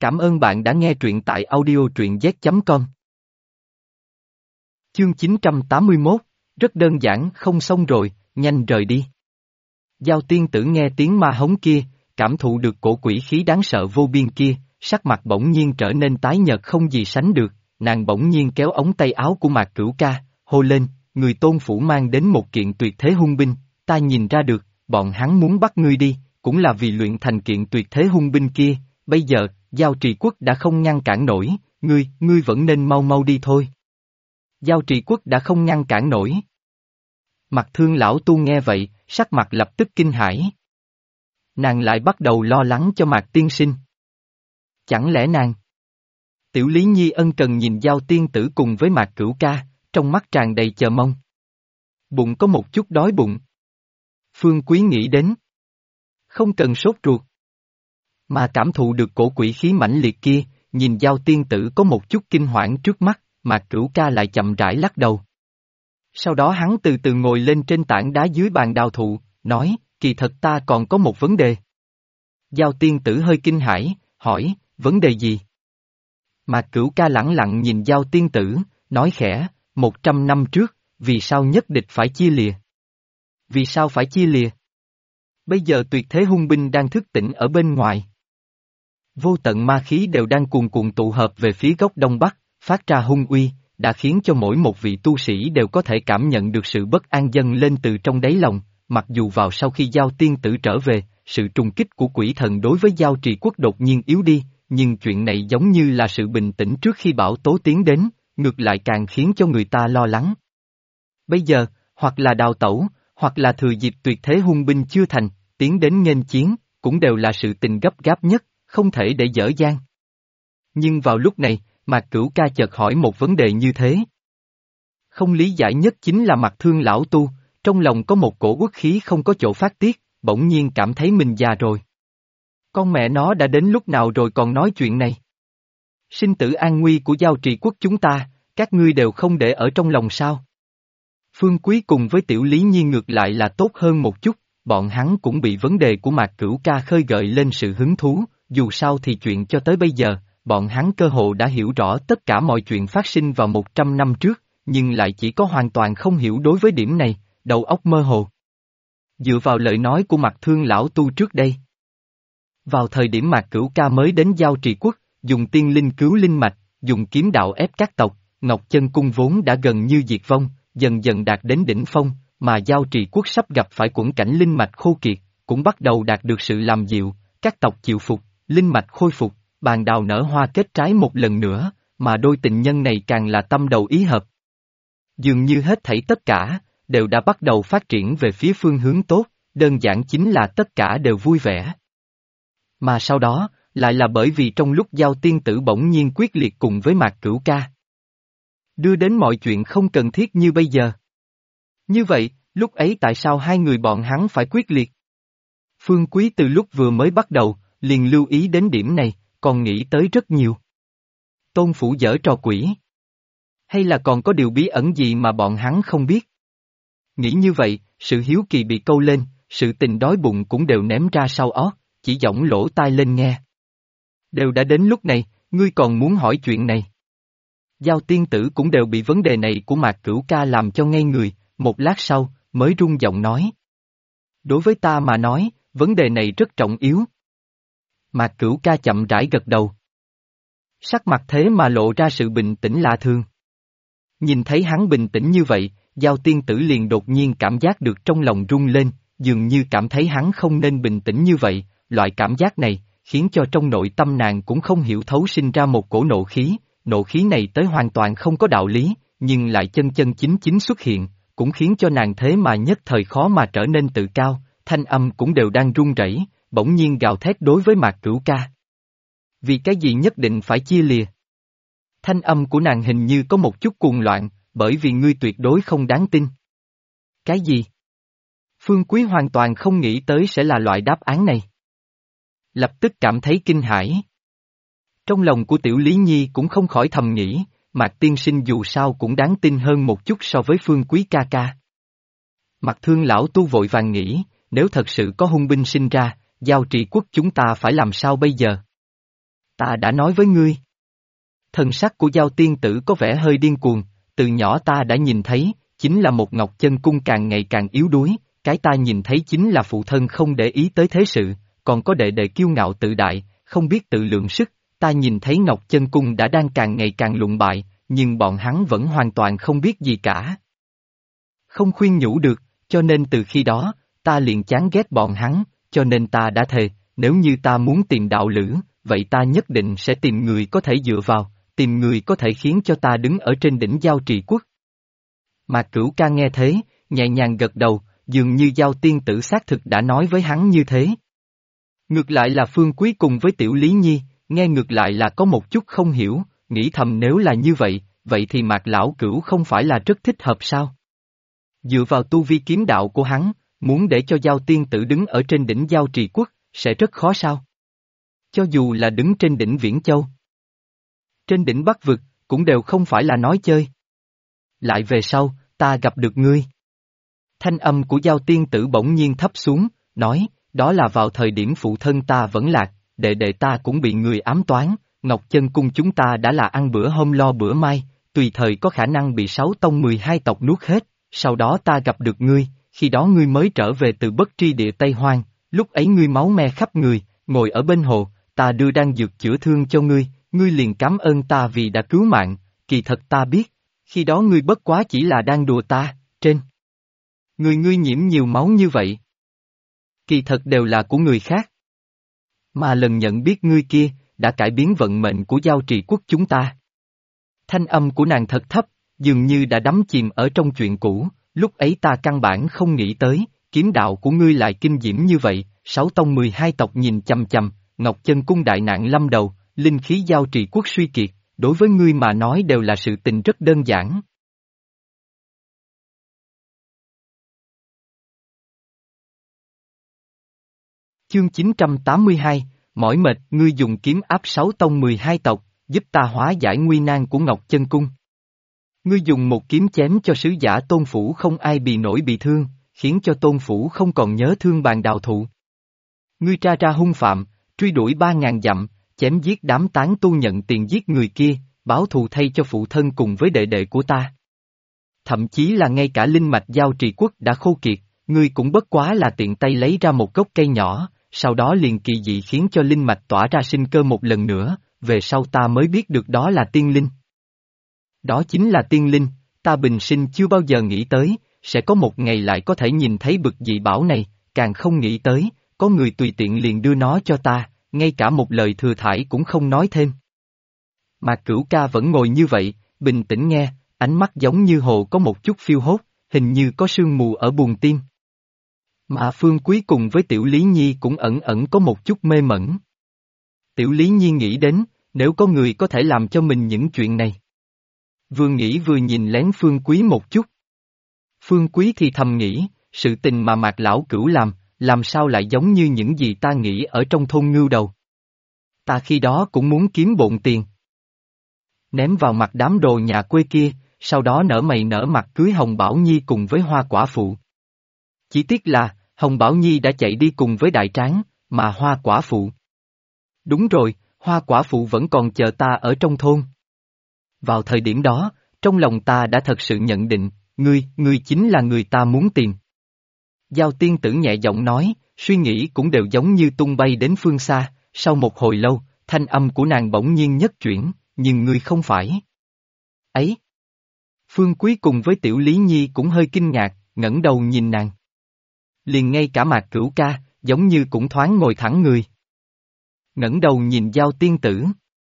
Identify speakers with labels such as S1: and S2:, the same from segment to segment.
S1: Cảm ơn bạn đã nghe truyện tại audio truyện z.com. Chương 981, rất đơn giản, không xong rồi, nhanh rời đi. Giao tiên tử nghe tiếng ma hống kia, cảm thụ được cổ quỷ khí đáng sợ vô biên kia, sắc mặt bỗng nhiên trở nên tái nhợt không gì sánh được, nàng bỗng nhiên kéo ống tay áo của Mạc Cửu Ca, hô lên, người Tôn phủ mang đến một kiện tuyệt thế hung binh, ta nhìn ra được, bọn hắn muốn bắt ngươi đi, cũng là vì luyện thành kiện tuyệt thế hung binh kia, bây giờ, Giao Trì Quốc đã không ngăn cản nổi, ngươi vẫn nên mau mau đi thôi. Giao Trì Quốc đã không ngăn cản nổi. Mặt Thương lão tu nghe vậy, sắc mặt lập tức kinh hãi. Nàng lại bắt đầu lo lắng cho Mạc tiên sinh. Chẳng lẽ nàng? Tiểu Lý Nhi ân cần nhìn Giao tiên tử cùng với Mạc Cửu Ca, trong mắt tràn đầy chờ mong. Bụng có một chút đói bụng. Phương Quý nghĩ đến. Không cần sốt ruột. Mà cảm thụ được cổ quỷ khí mãnh liệt kia, nhìn Giao tiên tử có một chút kinh hoảng trước mắt, Mạc Cửu Ca lại chậm rãi lắc đầu. Sau đó hắn từ từ ngồi lên trên tảng đá dưới bàn đào thụ, nói, kỳ thật ta còn có một vấn đề. Giao tiên tử hơi kinh hãi, hỏi, vấn đề gì? Mạc Cửu Ca lẳng lặng nhìn Giao tiên tử, nói khẽ, 100 năm trước, vì sao nhất định phải chia lìa? Vì sao phải chia lìa? Bây giờ tuyệt thế hung binh đang thức tỉnh ở bên ngoài. Vô tận ma khí đều đang cuồn cuộn tụ hợp về phía góc đông bắc, phát ra hung uy, đã khiến cho mỗi một vị tu sĩ đều có thể cảm nhận được sự bất an dâng lên từ trong đáy lòng, mặc dù vào sau khi Giao tiên tử trở về, sự trùng kích của quỷ thần đối với Giao Trì Quốc đột nhiên yếu đi, nhưng chuyện này giống như là sự bình tĩnh trước khi bão tố tiến đến, ngược lại càng khiến cho người ta lo lắng. Bây giờ, hoặc là đào tẩu, hoặc là thừa dịp tuyệt thế hung binh chưa thành, tiến đến nghênh chiến, cũng đều là sự tình gấp gáp nhất, không thể để dở dang. Nhưng vào lúc này, Mạc Cửu Ca chợt hỏi một vấn đề như thế. Không lý giải nhất chính là Mặt Thương lão tu, trong lòng có một cổ uất khí không có chỗ phát tiết, bỗng nhiên cảm thấy mình già rồi. Con mẹ nó đã đến lúc nào rồi còn nói chuyện này? Sinh tử an nguy của Giao Trì Quốc chúng ta, các ngươi đều không để ở trong lòng sao? Phương Quý cùng với Tiểu Lý Nhi ngược lại là tốt hơn một chút, bọn hắn cũng bị vấn đề của Mạc Cửu Ca khơi gợi lên sự hứng thú, dù sao thì chuyện cho tới bây giờ, bọn hắn cơ hồ đã hiểu rõ tất cả mọi chuyện phát sinh vào 100 năm trước, nhưng lại chỉ có hoàn toàn không hiểu đối với điểm này, đầu óc mơ hồ. Dựa vào lời nói của Mặt Thương lão tu trước đây. Vào thời điểm Mạc Cửu Ca mới đến Giao Trì Quốc, dùng tiên linh cứu linh mạch, dùng kiếm đạo ép các tộc, Ngọc Chân Cung vốn đã gần như diệt vong, dần dần đạt đến đỉnh phong, mà Giao Trì Quốc sắp gặp phải quẫn cảnh linh mạch khô kiệt, cũng bắt đầu đạt được sự làm dịu, các tộc chịu phục, linh mạch khôi phục, bàn đào nở hoa kết trái một lần nữa, mà đôi tình nhân này càng là tâm đầu ý hợp. Dường như hết thảy tất cả, đều đã bắt đầu phát triển về phía phương hướng tốt, đơn giản chính là tất cả đều vui vẻ. Mà sau đó, lại là bởi vì trong lúc Giao tiên tử bỗng nhiên quyết liệt cùng với Mạc Cửu Ca, đưa đến mọi chuyện không cần thiết như bây giờ. Như vậy, lúc ấy tại sao hai người bọn hắn phải quyết liệt? Phương Quý từ lúc vừa mới bắt đầu, liền lưu ý đến điểm này, còn nghĩ tới rất nhiều. Tôn phủ giở trò quỷ. Hay là còn có điều bí ẩn gì mà bọn hắn không biết? Nghĩ như vậy, sự hiếu kỳ bị câu lên, sự tình đói bụng cũng đều ném ra sau ót, chỉ giọng lỗ tai lên nghe. Đều đã đến lúc này, ngươi còn muốn hỏi chuyện này. Giao tiên tử cũng đều bị vấn đề này của Mạc Cửu Ca làm cho ngây người, một lát sau, mới rung giọng nói. Đối với ta mà nói, vấn đề này rất trọng yếu. Mạc Cửu Ca chậm rãi gật đầu. Sắc mặt thế mà lộ ra sự bình tĩnh lạ thường. Nhìn thấy hắn bình tĩnh như vậy, Giao tiên tử liền đột nhiên cảm giác được trong lòng rung lên, dường như cảm thấy hắn không nên bình tĩnh như vậy, loại cảm giác này, khiến cho trong nội tâm nàng cũng không hiểu thấu sinh ra một cổ nộ khí này tới hoàn toàn không có đạo lý, nhưng lại chân chân chính chính xuất hiện, cũng khiến cho nàng thế mà nhất thời khó mà trở nên tự cao, thanh âm cũng đều đang run rẩy, bỗng nhiên gào thét đối với Mạc Cửu Ca. Vì cái gì nhất định phải chia lìa? Thanh âm của nàng hình như có một chút cuồng loạn, bởi vì ngươi tuyệt đối không đáng tin. Cái gì? Phương Quý hoàn toàn không nghĩ tới sẽ là loại đáp án này. Lập tức cảm thấy kinh hãi. Trong lòng của Tiểu Lý Nhi cũng không khỏi thầm nghĩ, Mạc tiên sinh dù sao cũng đáng tin hơn một chút so với Phương Quý ca ca. Mặt Thương lão tu vội vàng nghĩ, nếu thật sự có hung binh sinh ra, Giao Trì Quốc chúng ta phải làm sao bây giờ? Ta đã nói với ngươi. Thần sắc của Giao tiên tử có vẻ hơi điên cuồng, từ nhỏ ta đã nhìn thấy, chính là một Ngọc Chân Cung càng ngày càng yếu đuối, cái ta nhìn thấy chính là phụ thân không để ý tới thế sự, còn có đệ đệ kiêu ngạo tự đại, không biết tự lượng sức, ta nhìn thấy Ngọc Chân Cung đã đang càng ngày càng lụng bại, nhưng bọn hắn vẫn hoàn toàn không biết gì cả. Không khuyên nhủ được, cho nên từ khi đó, ta liền chán ghét bọn hắn, cho nên ta đã thề, nếu như ta muốn tìm đạo lữ, vậy ta nhất định sẽ tìm người có thể dựa vào, tìm người có thể khiến cho ta đứng ở trên đỉnh Giao Trì Quốc. Mạc Cửu Ca nghe thế, nhẹ nhàng gật đầu, dường như Giao tiên tử xác thực đã nói với hắn như thế. Ngược lại là Phương Quý cùng với Tiểu Lý Nhi, nghe ngược lại là có một chút không hiểu, nghĩ thầm nếu là như vậy, vậy thì Mạc Lão Cửu không phải là rất thích hợp sao? Dựa vào tu vi kiếm đạo của hắn, muốn để cho Giao tiên tử đứng ở trên đỉnh Giao Trì Quốc, sẽ rất khó sao? Cho dù là đứng trên đỉnh Viễn Châu, trên đỉnh Bắc Vực, cũng đều không phải là nói chơi. Lại về sau, ta gặp được ngươi. Thanh âm của Giao tiên tử bỗng nhiên thấp xuống, nói, đó là vào thời điểm phụ thân ta vẫn lạc, đệ đệ ta cũng bị người ám toán, Ngọc Chân Cung chúng ta đã là ăn bữa hôm lo bữa mai, tùy thời có khả năng bị 6 tông 12 tộc nuốt hết, sau đó ta gặp được ngươi, khi đó ngươi mới trở về từ bất tri địa Tây Hoang, lúc ấy ngươi máu me khắp người, ngồi ở bên hồ, ta đưa đan dược chữa thương cho ngươi, ngươi liền cảm ơn ta vì đã cứu mạng, kỳ thật ta biết, khi đó ngươi bất quá chỉ là đang đùa ta, trên ngươi nhiễm nhiều máu như vậy. Kỳ thật đều là của người khác. Mà lần nhận biết ngươi kia, đã cải biến vận mệnh của Giao Trì Quốc chúng ta. Thanh âm của nàng thật thấp, dường như đã đắm chìm ở trong chuyện cũ, lúc ấy ta căn bản không nghĩ tới, kiếm đạo của ngươi lại kinh diễm như vậy, 6 tông 12 tộc nhìn chằm chằm, Ngọc Chân Cung đại nạn lâm đầu, linh khí Giao Trì Quốc suy kiệt, đối với ngươi mà nói đều là sự tình rất đơn giản. Chương 982, mỏi mệt, ngươi dùng kiếm áp 6 tông 12 tộc, giúp ta hóa giải nguy nan của Ngọc Chân Cung. Ngươi dùng một kiếm chém cho sứ giả Tôn Phủ không ai bị nổi bị thương, khiến cho Tôn Phủ không còn nhớ thương bàn đào thụ. Ngươi tra ra hung phạm, truy đuổi 3.000 dặm, chém giết đám tán tu nhận tiền giết người kia, báo thù thay cho phụ thân cùng với đệ đệ của ta. Thậm chí là ngay cả linh mạch Giao Trì Quốc đã khô kiệt, ngươi cũng bất quá là tiện tay lấy ra một gốc cây nhỏ, sau đó liền kỳ dị khiến cho linh mạch tỏa ra sinh cơ một lần nữa, về sau ta mới biết được đó là tiên linh. Đó chính là tiên linh, ta bình sinh chưa bao giờ nghĩ tới, sẽ có một ngày lại có thể nhìn thấy bực dị bảo này, càng không nghĩ tới, có người tùy tiện liền đưa nó cho ta, ngay cả một lời thừa thãi cũng không nói thêm. Mạc Cửu Ca vẫn ngồi như vậy, bình tĩnh nghe, ánh mắt giống như hồ có một chút phiêu hốt, hình như có sương mù ở buồng tim. Mà Phương Quý cùng với Tiểu Lý Nhi cũng ẩn ẩn có một chút mê mẩn. Tiểu Lý Nhi nghĩ đến, nếu có người có thể làm cho mình những chuyện này. Vừa nghĩ vừa nhìn lén Phương Quý một chút. Phương Quý thì thầm nghĩ, sự tình mà Mạc Lão Cửu làm sao lại giống như những gì ta nghĩ ở trong thôn Ngưu Đầu. Ta khi đó cũng muốn kiếm bộn tiền. Ném vào mặt đám đồ nhà quê kia, sau đó nở mày nở mặt cưới Hồng Bảo Nhi cùng với Hoa Quả Phụ. Chỉ tiếc là, Hồng Bảo Nhi đã chạy đi cùng với Đại Tráng, mà Hoa Quả Phụ. Đúng rồi, Hoa Quả Phụ vẫn còn chờ ta ở trong thôn. Vào thời điểm đó, trong lòng ta đã thật sự nhận định, ngươi chính là người ta muốn tìm. Giao tiên tử nhẹ giọng nói, suy nghĩ cũng đều giống như tung bay đến phương xa, sau một hồi lâu, thanh âm của nàng bỗng nhiên nhất chuyển, nhưng ngươi không phải. Ấy! Phương Quý cùng với Tiểu Lý Nhi cũng hơi kinh ngạc, ngẩng đầu nhìn nàng. Liền ngay cả Mạc Cửu Ca, giống như cũng thoáng ngồi thẳng người. Ngẩng đầu nhìn Giao tiên tử.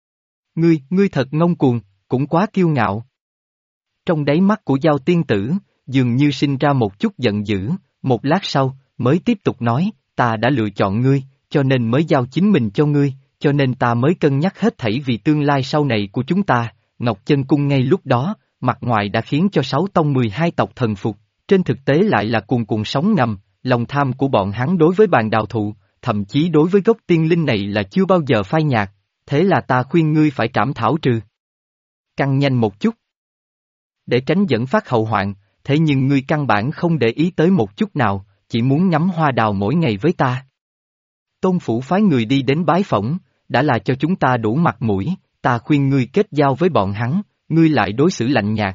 S1: Ngươi thật ngông cuồng, cũng quá kiêu ngạo. Trong đáy mắt của Giao tiên tử, dường như sinh ra một chút giận dữ, một lát sau, mới tiếp tục nói, ta đã lựa chọn ngươi, cho nên mới giao chính mình cho ngươi, cho nên ta mới cân nhắc hết thảy vì tương lai sau này của chúng ta. Ngọc Chân Cung ngay lúc đó, mặt ngoài đã khiến cho 6 tông 12 tộc thần phục, trên thực tế lại là cuồn cuộn sóng ngầm, lòng tham của bọn hắn đối với bàn đào thụ, thậm chí đối với gốc tiên linh này là chưa bao giờ phai nhạt, thế là ta khuyên ngươi phải trảm thảo trừ. Căng nhanh một chút. Để tránh dẫn phát hậu hoạn, thế nhưng ngươi căn bản không để ý tới một chút nào, chỉ muốn ngắm hoa đào mỗi ngày với ta. Tôn Phủ phái người đi đến bái phỏng, đã là cho chúng ta đủ mặt mũi, ta khuyên ngươi kết giao với bọn hắn, ngươi lại đối xử lạnh nhạt.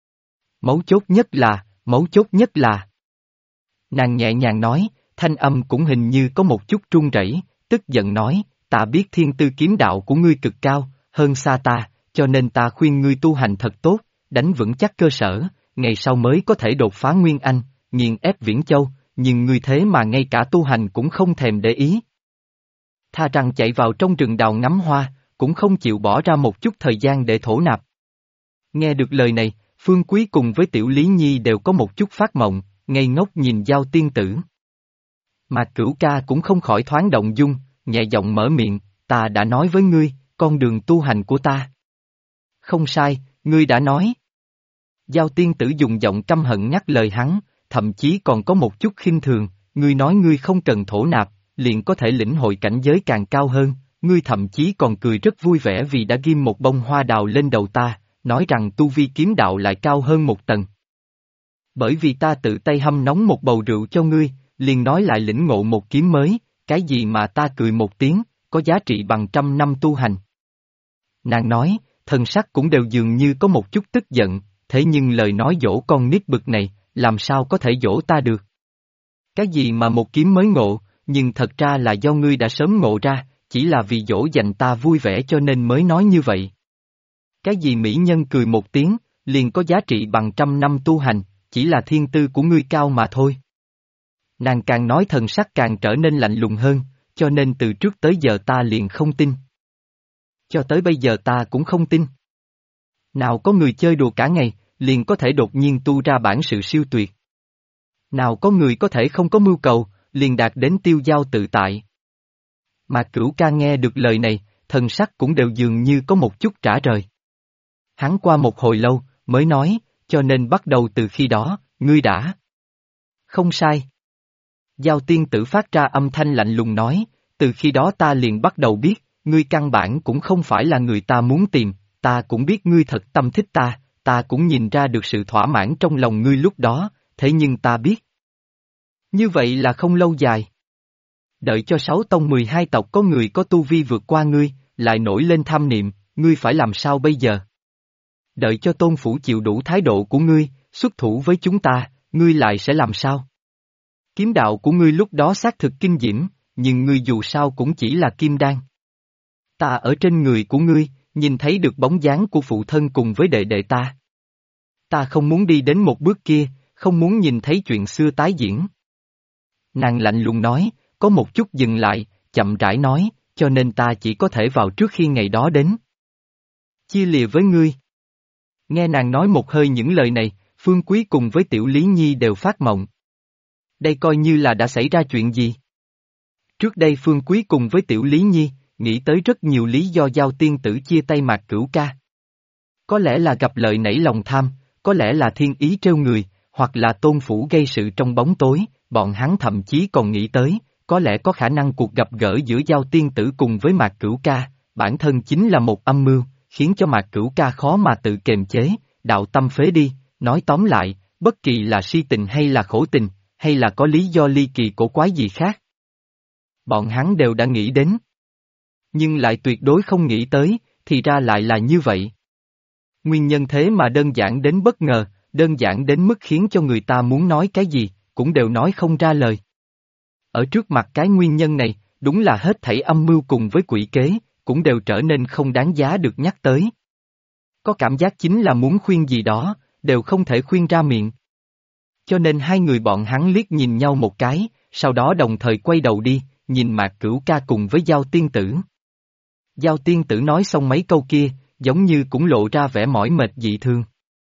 S1: Mấu chốt nhất là. Nàng nhẹ nhàng nói, thanh âm cũng hình như có một chút run rẩy, tức giận nói, ta biết thiên tư kiếm đạo của ngươi cực cao, hơn xa ta, cho nên ta khuyên ngươi tu hành thật tốt, đánh vững chắc cơ sở, ngày sau mới có thể đột phá Nguyên Anh, nghiền ép Viễn Châu, nhưng ngươi thế mà ngay cả tu hành cũng không thèm để ý. Tha rằng chạy vào trong rừng đào ngắm hoa, cũng không chịu bỏ ra một chút thời gian để thổ nạp. Nghe được lời này, Phương Quý cùng với Tiểu Lý Nhi đều có một chút phát mộng, ngây ngốc nhìn Giao Tiên Tử. Mà Cửu Ca cũng không khỏi thoáng động dung, nhẹ giọng mở miệng, ta đã nói với ngươi, con đường tu hành của ta. Không sai, ngươi đã nói. Giao Tiên Tử dùng giọng căm hận nhắc lời hắn, thậm chí còn có một chút khinh thường, ngươi nói ngươi không cần thổ nạp, liền có thể lĩnh hội cảnh giới càng cao hơn, ngươi thậm chí còn cười rất vui vẻ vì đã ghim một bông hoa đào lên đầu ta, nói rằng tu vi kiếm đạo lại cao hơn một tầng. Bởi vì ta tự tay hâm nóng một bầu rượu cho ngươi, liền nói lại lĩnh ngộ một kiếm mới, cái gì mà ta cười một tiếng, có giá trị bằng 100 năm tu hành. Nàng nói, thần sắc cũng đều dường như có một chút tức giận, thế nhưng lời nói dỗ con nít bực này, làm sao có thể dỗ ta được. Cái gì mà một kiếm mới ngộ, nhưng thật ra là do ngươi đã sớm ngộ ra, chỉ là vì dỗ dành ta vui vẻ cho nên mới nói như vậy. Cái gì mỹ nhân cười một tiếng, liền có giá trị bằng 100 năm tu hành, chỉ là thiên tư của ngươi cao mà thôi. Nàng càng nói thần sắc càng trở nên lạnh lùng hơn, cho nên từ trước tới giờ ta liền không tin. Cho tới bây giờ ta cũng không tin. Nào có người chơi đùa cả ngày, liền có thể đột nhiên tu ra bản sự siêu tuyệt. Nào có người có thể không có mưu cầu, liền đạt đến tiêu dao tự tại. Mà Cửu Ca nghe được lời này, thần sắc cũng đều dường như có một chút trả lời. Hắn qua một hồi lâu, mới nói, cho nên bắt đầu từ khi đó, ngươi đã. Không sai. Giao Tiên Tử phát ra âm thanh lạnh lùng nói, từ khi đó ta liền bắt đầu biết, ngươi căn bản cũng không phải là người ta muốn tìm, ta cũng biết ngươi thật tâm thích ta cũng nhìn ra được sự thỏa mãn trong lòng ngươi lúc đó, thế nhưng ta biết. Như vậy là không lâu dài. Đợi cho 6 tông 12 tộc có người có tu vi vượt qua ngươi, lại nổi lên tham niệm, ngươi phải làm sao bây giờ? Đợi cho Tôn Phủ chịu đủ thái độ của ngươi, xuất thủ với chúng ta, ngươi lại sẽ làm sao? Kiếm đạo của ngươi lúc đó xác thực kinh diễm, nhưng ngươi dù sao cũng chỉ là kim đan. Ta ở trên người của ngươi, nhìn thấy được bóng dáng của phụ thân cùng với đệ đệ ta. Ta không muốn đi đến một bước kia, không muốn nhìn thấy chuyện xưa tái diễn. Nàng lạnh lùng nói, có một chút dừng lại, chậm rãi nói, cho nên ta chỉ có thể vào trước khi ngày đó đến. Chia lìa với ngươi. Nghe nàng nói một hơi những lời này, Phương Quý cùng với Tiểu Lý Nhi đều phát mộng. Đây coi như là đã xảy ra chuyện gì? Trước đây Phương Quý cùng với Tiểu Lý Nhi, nghĩ tới rất nhiều lý do Giao Tiên Tử chia tay Mạc Cửu Ca. Có lẽ là gặp lợi nảy lòng tham, có lẽ là thiên ý trêu người, hoặc là Tôn Phủ gây sự trong bóng tối, bọn hắn thậm chí còn nghĩ tới, có lẽ có khả năng cuộc gặp gỡ giữa Giao Tiên Tử cùng với Mạc Cửu Ca, bản thân chính là một âm mưu, khiến cho Mạc Cửu Ca khó mà tự kiềm chế, đạo tâm phế đi, nói tóm lại, bất kỳ là si tình hay là khổ tình, hay là có lý do ly kỳ cổ quái gì khác. Bọn hắn đều đã nghĩ đến. Nhưng lại tuyệt đối không nghĩ tới, thì ra lại là như vậy. Nguyên nhân thế mà đơn giản đến bất ngờ, đơn giản đến mức khiến cho người ta muốn nói cái gì, cũng đều nói không ra lời. Ở trước mặt cái nguyên nhân này, đúng là hết thảy âm mưu cùng với quỷ kế, cũng đều trở nên không đáng giá được nhắc tới. Có cảm giác chính là muốn khuyên gì đó, đều không thể khuyên ra miệng. Cho nên hai người bọn hắn liếc nhìn nhau một cái, sau đó đồng thời quay đầu đi, nhìn Mạc Cửu Ca cùng với Giao Tiên Tử. Giao Tiên Tử nói xong mấy câu kia, giống như cũng lộ ra vẻ mỏi mệt dị thường.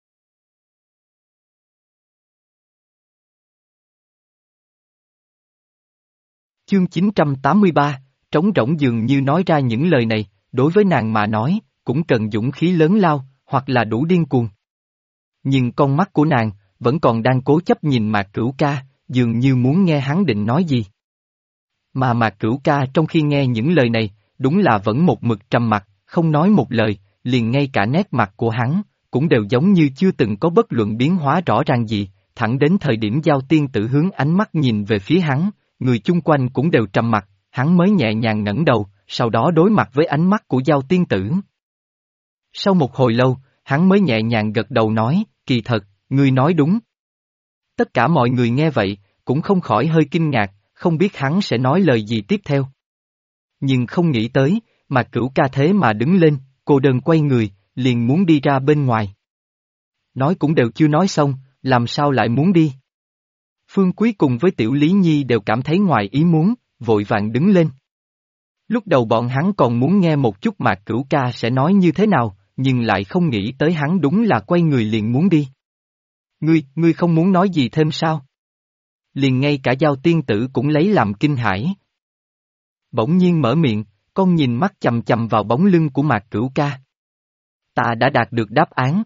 S1: Chương 983, trống rỗng dường như nói ra những lời này, đối với nàng mà nói, cũng cần dũng khí lớn lao, hoặc là đủ điên cuồng. Nhưng con mắt của nàng, vẫn còn đang cố chấp nhìn Mạc Cửu Ca, dường như muốn nghe hắn định nói gì. Mà Mạc Cửu Ca trong khi nghe những lời này, đúng là vẫn một mực trầm mặc, không nói một lời, liền ngay cả nét mặt của hắn, cũng đều giống như chưa từng có bất luận biến hóa rõ ràng gì, thẳng đến thời điểm Giao Tiên Tử hướng ánh mắt nhìn về phía hắn, người chung quanh cũng đều trầm mặc, hắn mới nhẹ nhàng ngẩng đầu, sau đó đối mặt với ánh mắt của Giao tiên tử. Sau một hồi lâu, hắn mới nhẹ nhàng gật đầu nói, kỳ thật, ngươi nói đúng. Tất cả mọi người nghe vậy, cũng không khỏi hơi kinh ngạc, không biết hắn sẽ nói lời gì tiếp theo. Nhưng không nghĩ tới, Mạc Cửu Ca thế mà đứng lên, cô đơn quay người, liền muốn đi ra bên ngoài. Nói cũng đều chưa nói xong, làm sao lại muốn đi? Phương Quý cùng với Tiểu Lý Nhi đều cảm thấy ngoài ý muốn, vội vàng đứng lên. Lúc đầu bọn hắn còn muốn nghe một chút Mạc Cửu Ca sẽ nói như thế nào, nhưng lại không nghĩ tới hắn đúng là quay người liền muốn đi. Ngươi không muốn nói gì thêm sao? Liền ngay cả Giao tiên tử cũng lấy làm kinh hãi. Bỗng nhiên mở miệng, con nhìn mắt chầm chầm vào bóng lưng của Mạc Cửu Ca. Ta đã đạt được đáp án.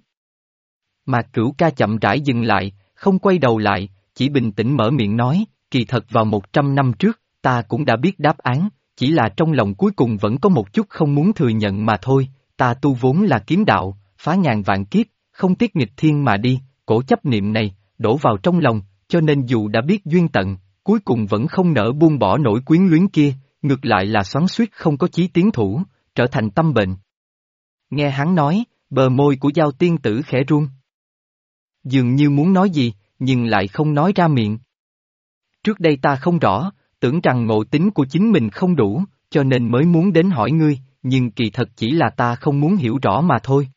S1: Mạc Cửu Ca chậm rãi dừng lại, không quay đầu lại, chỉ bình tĩnh mở miệng nói, kỳ thật vào 100 năm trước, ta cũng đã biết đáp án, chỉ là trong lòng cuối cùng vẫn có một chút không muốn thừa nhận mà thôi, ta tu vốn là kiếm đạo, phá ngàn vạn kiếp, không tiếc nghịch thiên mà đi, cổ chấp niệm này, đổ vào trong lòng, cho nên dù đã biết duyên tận, cuối cùng vẫn không nỡ buông bỏ nỗi quyến luyến kia, ngược lại là xoắn xuýt không có chí tiến thủ, trở thành tâm bệnh. Nghe hắn nói, bờ môi của Giao tiên tử khẽ run. Dường như muốn nói gì, nhưng lại không nói ra miệng. Trước đây ta không rõ, tưởng rằng ngộ tính của chính mình không đủ, cho nên mới muốn đến hỏi ngươi, nhưng kỳ thật chỉ là ta không muốn hiểu rõ mà thôi.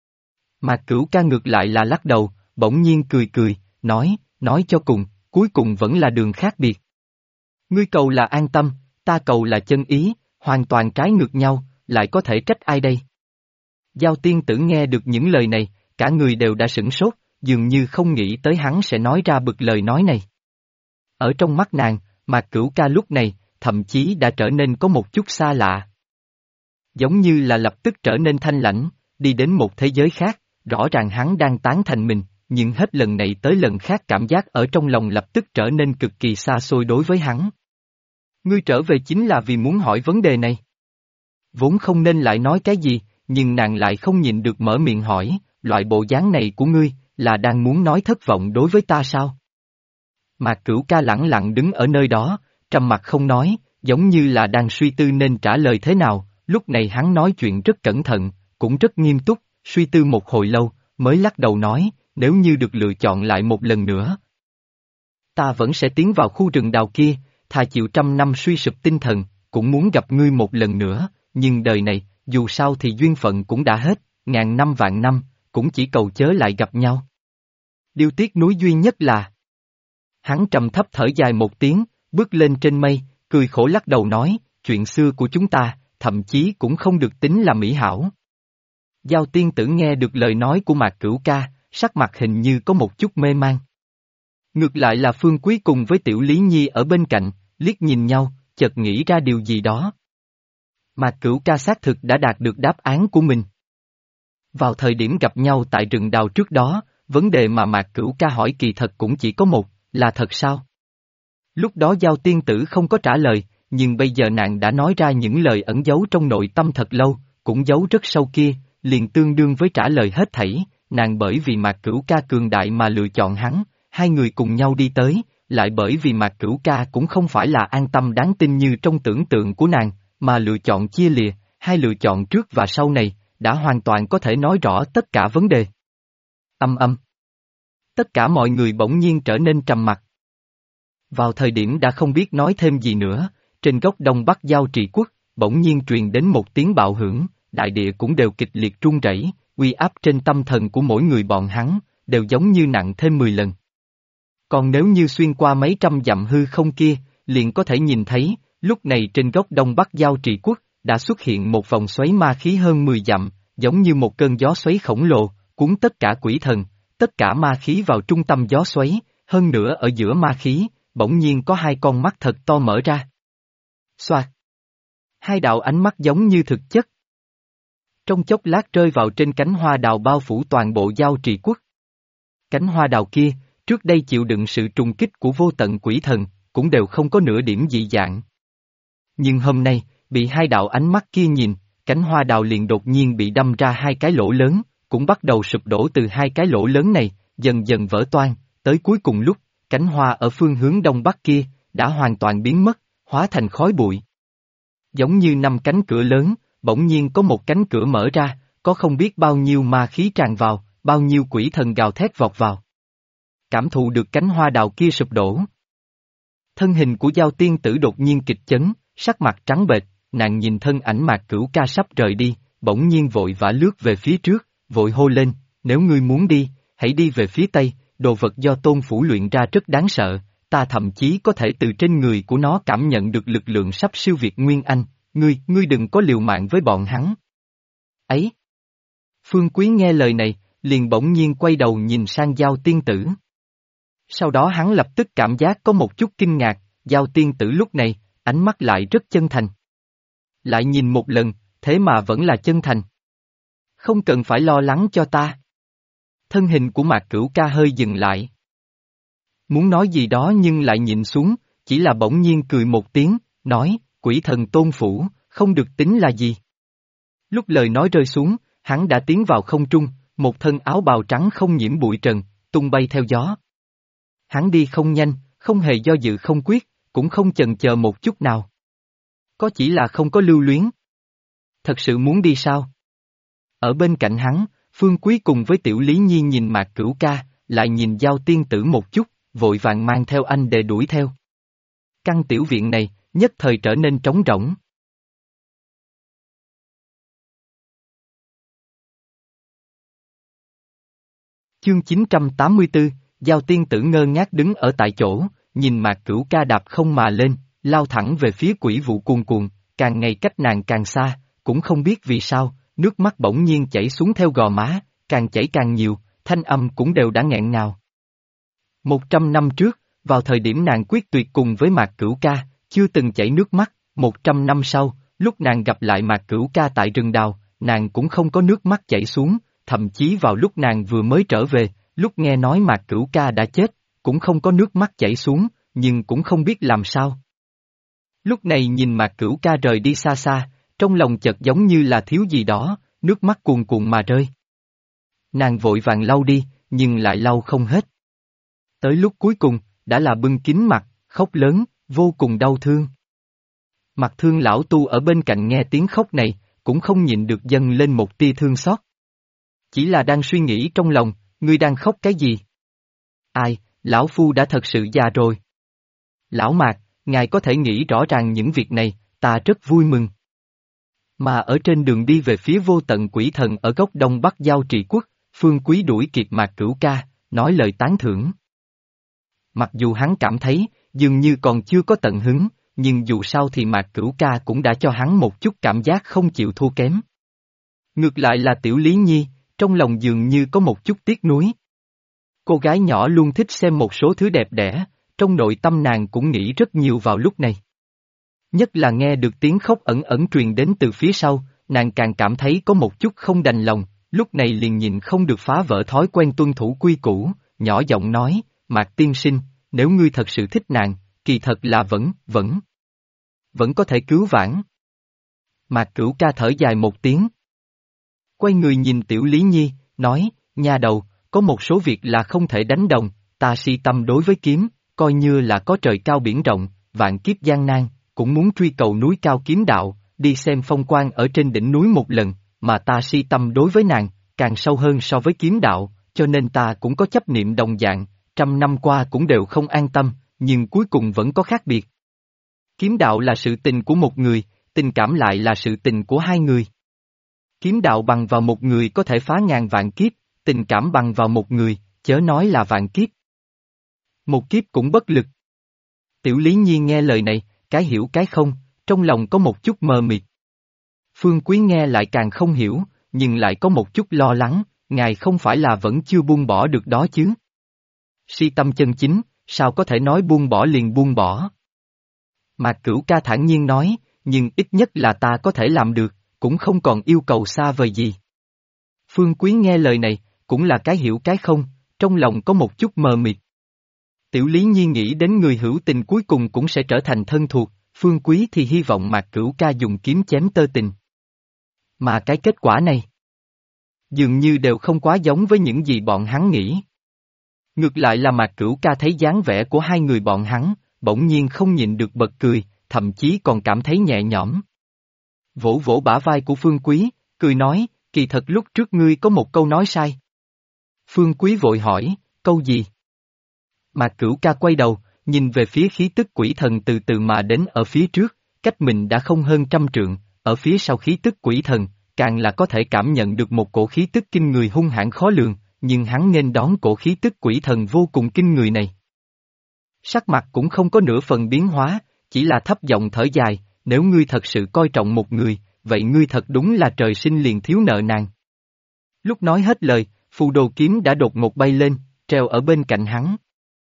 S1: Mạc Cửu Ca ngược lại là lắc đầu, bỗng nhiên cười cười, nói cho cùng, cuối cùng vẫn là đường khác biệt. Ngươi cầu là an tâm, ta cầu là chân ý, hoàn toàn trái ngược nhau, lại có thể trách ai đây? Giao tiên tử nghe được những lời này, cả người đều đã sửng sốt, dường như không nghĩ tới hắn sẽ nói ra bực lời nói này. Ở trong mắt nàng, Mạc Cửu Ca lúc này, thậm chí đã trở nên có một chút xa lạ. Giống như là lập tức trở nên thanh lãnh, đi đến một thế giới khác, rõ ràng hắn đang tán thành mình, nhưng hết lần này tới lần khác cảm giác ở trong lòng lập tức trở nên cực kỳ xa xôi đối với hắn. Ngươi trở về chính là vì muốn hỏi vấn đề này. Vốn không nên lại nói cái gì, nhưng nàng lại không nhịn được mở miệng hỏi, loại bộ dáng này của ngươi, là đang muốn nói thất vọng đối với ta sao? Mạc Cửu Ca lẳng lặng đứng ở nơi đó, trầm mặc không nói, giống như là đang suy tư nên trả lời thế nào, lúc này hắn nói chuyện rất cẩn thận, cũng rất nghiêm túc, suy tư một hồi lâu, mới lắc đầu nói, nếu như được lựa chọn lại một lần nữa. Ta vẫn sẽ tiến vào khu rừng đào kia, thà chịu 100 năm suy sụp tinh thần, cũng muốn gặp ngươi một lần nữa, nhưng đời này, dù sao thì duyên phận cũng đã hết, ngàn năm vạn năm, cũng chỉ cầu chớ lại gặp nhau. Điều tiếc nuối duy nhất là... Hắn trầm thấp thở dài một tiếng, bước lên trên mây, cười khổ lắc đầu nói, chuyện xưa của chúng ta, thậm chí cũng không được tính là mỹ hảo. Giao tiên tử nghe được lời nói của Mạc Cửu Ca, sắc mặt hình như có một chút mê man. Ngược lại là Phương Quý cùng với Tiểu Lý Nhi ở bên cạnh, liếc nhìn nhau, chợt nghĩ ra điều gì đó. Mạc Cửu Ca xác thực đã đạt được đáp án của mình. Vào thời điểm gặp nhau tại rừng đào trước đó, vấn đề mà Mạc Cửu Ca hỏi kỳ thật cũng chỉ có một, là thật sao? Lúc đó Giao tiên tử không có trả lời, nhưng bây giờ nàng đã nói ra những lời ẩn giấu trong nội tâm thật lâu, cũng giấu rất sâu kia, liền tương đương với trả lời hết thảy, nàng bởi vì Mạc Cửu Ca cường đại mà lựa chọn hắn, hai người cùng nhau đi tới, lại bởi vì Mạc Cửu Ca cũng không phải là an tâm đáng tin như trong tưởng tượng của nàng, mà lựa chọn chia lìa, hai lựa chọn trước và sau này, đã hoàn toàn có thể nói rõ tất cả vấn đề. Âm. Tất cả mọi người bỗng nhiên trở nên trầm mặc. Vào thời điểm đã không biết nói thêm gì nữa, trên góc đông bắc Giao Trì Quốc, bỗng nhiên truyền đến một tiếng bạo hưởng, đại địa cũng đều kịch liệt rung rẩy, uy áp trên tâm thần của mỗi người bọn hắn, đều giống như nặng thêm 10 lần. Còn nếu như xuyên qua mấy trăm dặm hư không kia, liền có thể nhìn thấy, lúc này trên góc đông bắc Giao Trì Quốc, đã xuất hiện một vòng xoáy ma khí hơn 10 dặm, giống như một cơn gió xoáy khổng lồ, cuốn tất cả quỷ thần, tất cả ma khí vào trung tâm gió xoáy, hơn nữa ở giữa ma khí, bỗng nhiên có hai con mắt thật to mở ra. Xoạt! Hai đạo ánh mắt giống như thực chất. Trong chốc lát rơi vào trên cánh hoa đào bao phủ toàn bộ Giao Trì Quốc. Cánh hoa đào kia, trước đây chịu đựng sự trùng kích của vô tận quỷ thần, cũng đều không có nửa điểm dị dạng. Nhưng hôm nay, bị hai đạo ánh mắt kia nhìn, cánh hoa đào liền đột nhiên bị đâm ra hai cái lỗ lớn, cũng bắt đầu sụp đổ từ hai cái lỗ lớn này, dần dần vỡ toang, tới cuối cùng lúc, cánh hoa ở phương hướng đông bắc kia, đã hoàn toàn biến mất, hóa thành khói bụi. Giống như 5 cánh cửa lớn, bỗng nhiên có một cánh cửa mở ra, có không biết bao nhiêu ma khí tràn vào, bao nhiêu quỷ thần gào thét vọt vào. Cảm thụ được cánh hoa đào kia sụp đổ. Thân hình của Giao tiên tử đột nhiên kịch chấn, sắc mặt trắng bệch, nàng nhìn thân ảnh Mạc Cửu Ca sắp rời đi, bỗng nhiên vội vã lướt về phía trước, vội hô lên, nếu ngươi muốn đi, hãy đi về phía tây, đồ vật do tôn phủ luyện ra rất đáng sợ, ta thậm chí có thể từ trên người của nó cảm nhận được lực lượng sắp siêu việt Nguyên Anh, ngươi đừng có liều mạng với bọn hắn. Ấy! Phương Quý nghe lời này, liền bỗng nhiên quay đầu nhìn sang Giao tiên tử. Sau đó hắn lập tức cảm giác có một chút kinh ngạc, Giao tiên tử lúc này, ánh mắt lại rất chân thành. Lại nhìn một lần, thế mà vẫn là chân thành. Không cần phải lo lắng cho ta. Thân hình của Mạc Cửu Ca hơi dừng lại. Muốn nói gì đó nhưng lại nhìn xuống, chỉ là bỗng nhiên cười một tiếng, nói, quỷ thần tôn phủ, không được tính là gì. Lúc lời nói rơi xuống, hắn đã tiến vào không trung, một thân áo bào trắng không nhiễm bụi trần, tung bay theo gió. Hắn đi không nhanh, không hề do dự không quyết, cũng không chần chờ một chút nào. Có chỉ là không có lưu luyến. Thật sự muốn đi sao? Ở bên cạnh hắn, Phương Quý cùng với Tiểu Lý Nhi nhìn Mạc Cửu Ca, lại nhìn Giao tiên tử một chút, vội vàng mang theo anh để đuổi theo. Căn tiểu viện này, nhất thời trở nên trống rỗng. Chương 984, Giao tiên tử ngơ ngác đứng ở tại chỗ, nhìn Mạc Cửu Ca đạp không mà lên, lao thẳng về phía quỷ vụ cuồn cuộn, càng ngày cách nàng càng xa, cũng không biết vì sao, nước mắt bỗng nhiên chảy xuống theo gò má, càng chảy càng nhiều, thanh âm cũng đều đã nghẹn ngào. 100 năm trước, vào thời điểm nàng quyết tuyệt cùng với Mạc Cửu Ca, chưa từng chảy nước mắt, 100 năm sau, lúc nàng gặp lại Mạc Cửu Ca tại rừng đào, nàng cũng không có nước mắt chảy xuống, thậm chí vào lúc nàng vừa mới trở về, lúc nghe nói Mạc Cửu Ca đã chết, cũng không có nước mắt chảy xuống, nhưng cũng không biết làm sao. Lúc này nhìn Mạc Cửu Ca rời đi xa xa, trong lòng chợt giống như là thiếu gì đó, nước mắt cuồn cuộn mà rơi. Nàng vội vàng lau đi, nhưng lại lau không hết. Tới lúc cuối cùng, đã là bưng kín mặt, khóc lớn, vô cùng đau thương. Mặt Thương lão tu ở bên cạnh nghe tiếng khóc này, cũng không nhịn được dâng lên một tia thương xót. Chỉ là đang suy nghĩ trong lòng, ngươi đang khóc cái gì? Ai, lão phu đã thật sự già rồi. Lão Mạc, ngài có thể nghĩ rõ ràng những việc này, ta rất vui mừng. Mà ở trên đường đi về phía vô tận quỷ thần ở góc đông bắc Giao Trị Quốc, Phương Quý đuổi kịp Mạc Cửu Ca, nói lời tán thưởng. Mặc dù hắn cảm thấy, dường như còn chưa có tận hứng, nhưng dù sao thì Mạc Cửu Ca cũng đã cho hắn một chút cảm giác không chịu thua kém. Ngược lại là Tiểu Lý Nhi, trong lòng dường như có một chút tiếc nuối. Cô gái nhỏ luôn thích xem một số thứ đẹp đẽ, trong nội tâm nàng cũng nghĩ rất nhiều vào lúc này. Nhất là nghe được tiếng khóc ẩn ẩn truyền đến từ phía sau, nàng càng cảm thấy có một chút không đành lòng, lúc này liền nhìn không được phá vỡ thói quen tuân thủ quy củ, nhỏ giọng nói, Mạc tiên sinh, nếu ngươi thật sự thích nàng, kỳ thật là vẫn có thể cứu vãn. Mạc Cửu Ca thở dài một tiếng. Quay người nhìn Tiểu Lý Nhi, nói, nha đầu, có một số việc là không thể đánh đồng, ta si tâm đối với kiếm, coi như là có trời cao biển rộng, vạn kiếp gian nan, cũng muốn truy cầu núi cao kiếm đạo, đi xem phong quang ở trên đỉnh núi một lần, mà ta si tâm đối với nàng, càng sâu hơn so với kiếm đạo, cho nên ta cũng có chấp niệm đồng dạng, 100 năm qua cũng đều không an tâm, nhưng cuối cùng vẫn có khác biệt. Kiếm đạo là sự tình của một người, tình cảm lại là sự tình của hai người. Kiếm đạo bằng vào một người có thể phá ngàn vạn kiếp, tình cảm bằng vào một người, chớ nói là vạn kiếp. Một kiếp cũng bất lực. Tiểu Lý Nhi nghe lời này, cái hiểu cái không, trong lòng có một chút mờ mịt. Phương Quý nghe lại càng không hiểu, nhưng lại có một chút lo lắng, ngài không phải là vẫn chưa buông bỏ được đó chứ. Si tâm chân chính, sao có thể nói buông bỏ liền buông bỏ. Mạc Cửu Ca thản nhiên nói, nhưng ít nhất là ta có thể làm được, cũng không còn yêu cầu xa vời gì. Phương Quý nghe lời này, cũng là cái hiểu cái không, trong lòng có một chút mờ mịt. Tiểu Lý Nhi nghĩ đến người hữu tình cuối cùng cũng sẽ trở thành thân thuộc, Phương Quý thì hy vọng Mạc Cửu Ca dùng kiếm chém tơ tình. Mà cái kết quả này, dường như đều không quá giống với những gì bọn hắn nghĩ. Ngược lại là Mạc Cửu Ca thấy dáng vẻ của hai người bọn hắn, bỗng nhiên không nhịn được bật cười, thậm chí còn cảm thấy nhẹ nhõm. Vỗ vỗ bả vai của Phương Quý, cười nói, kỳ thật lúc trước ngươi có một câu nói sai. Phương Quý vội hỏi, câu gì? Mạc Cửu Ca quay đầu, nhìn về phía khí tức quỷ thần từ từ mà đến ở phía trước, cách mình đã không hơn 100 trượng, ở phía sau khí tức quỷ thần, càng là có thể cảm nhận được một cổ khí tức kinh người hung hãn khó lường, nhưng hắn nghênh đón cổ khí tức quỷ thần vô cùng kinh người này. Sắc mặt cũng không có nửa phần biến hóa, chỉ là thấp giọng thở dài, nếu ngươi thật sự coi trọng một người, vậy ngươi thật đúng là trời sinh liền thiếu nợ nàng. Lúc nói hết lời, phù đồ kiếm đã đột ngột bay lên, treo ở bên cạnh hắn.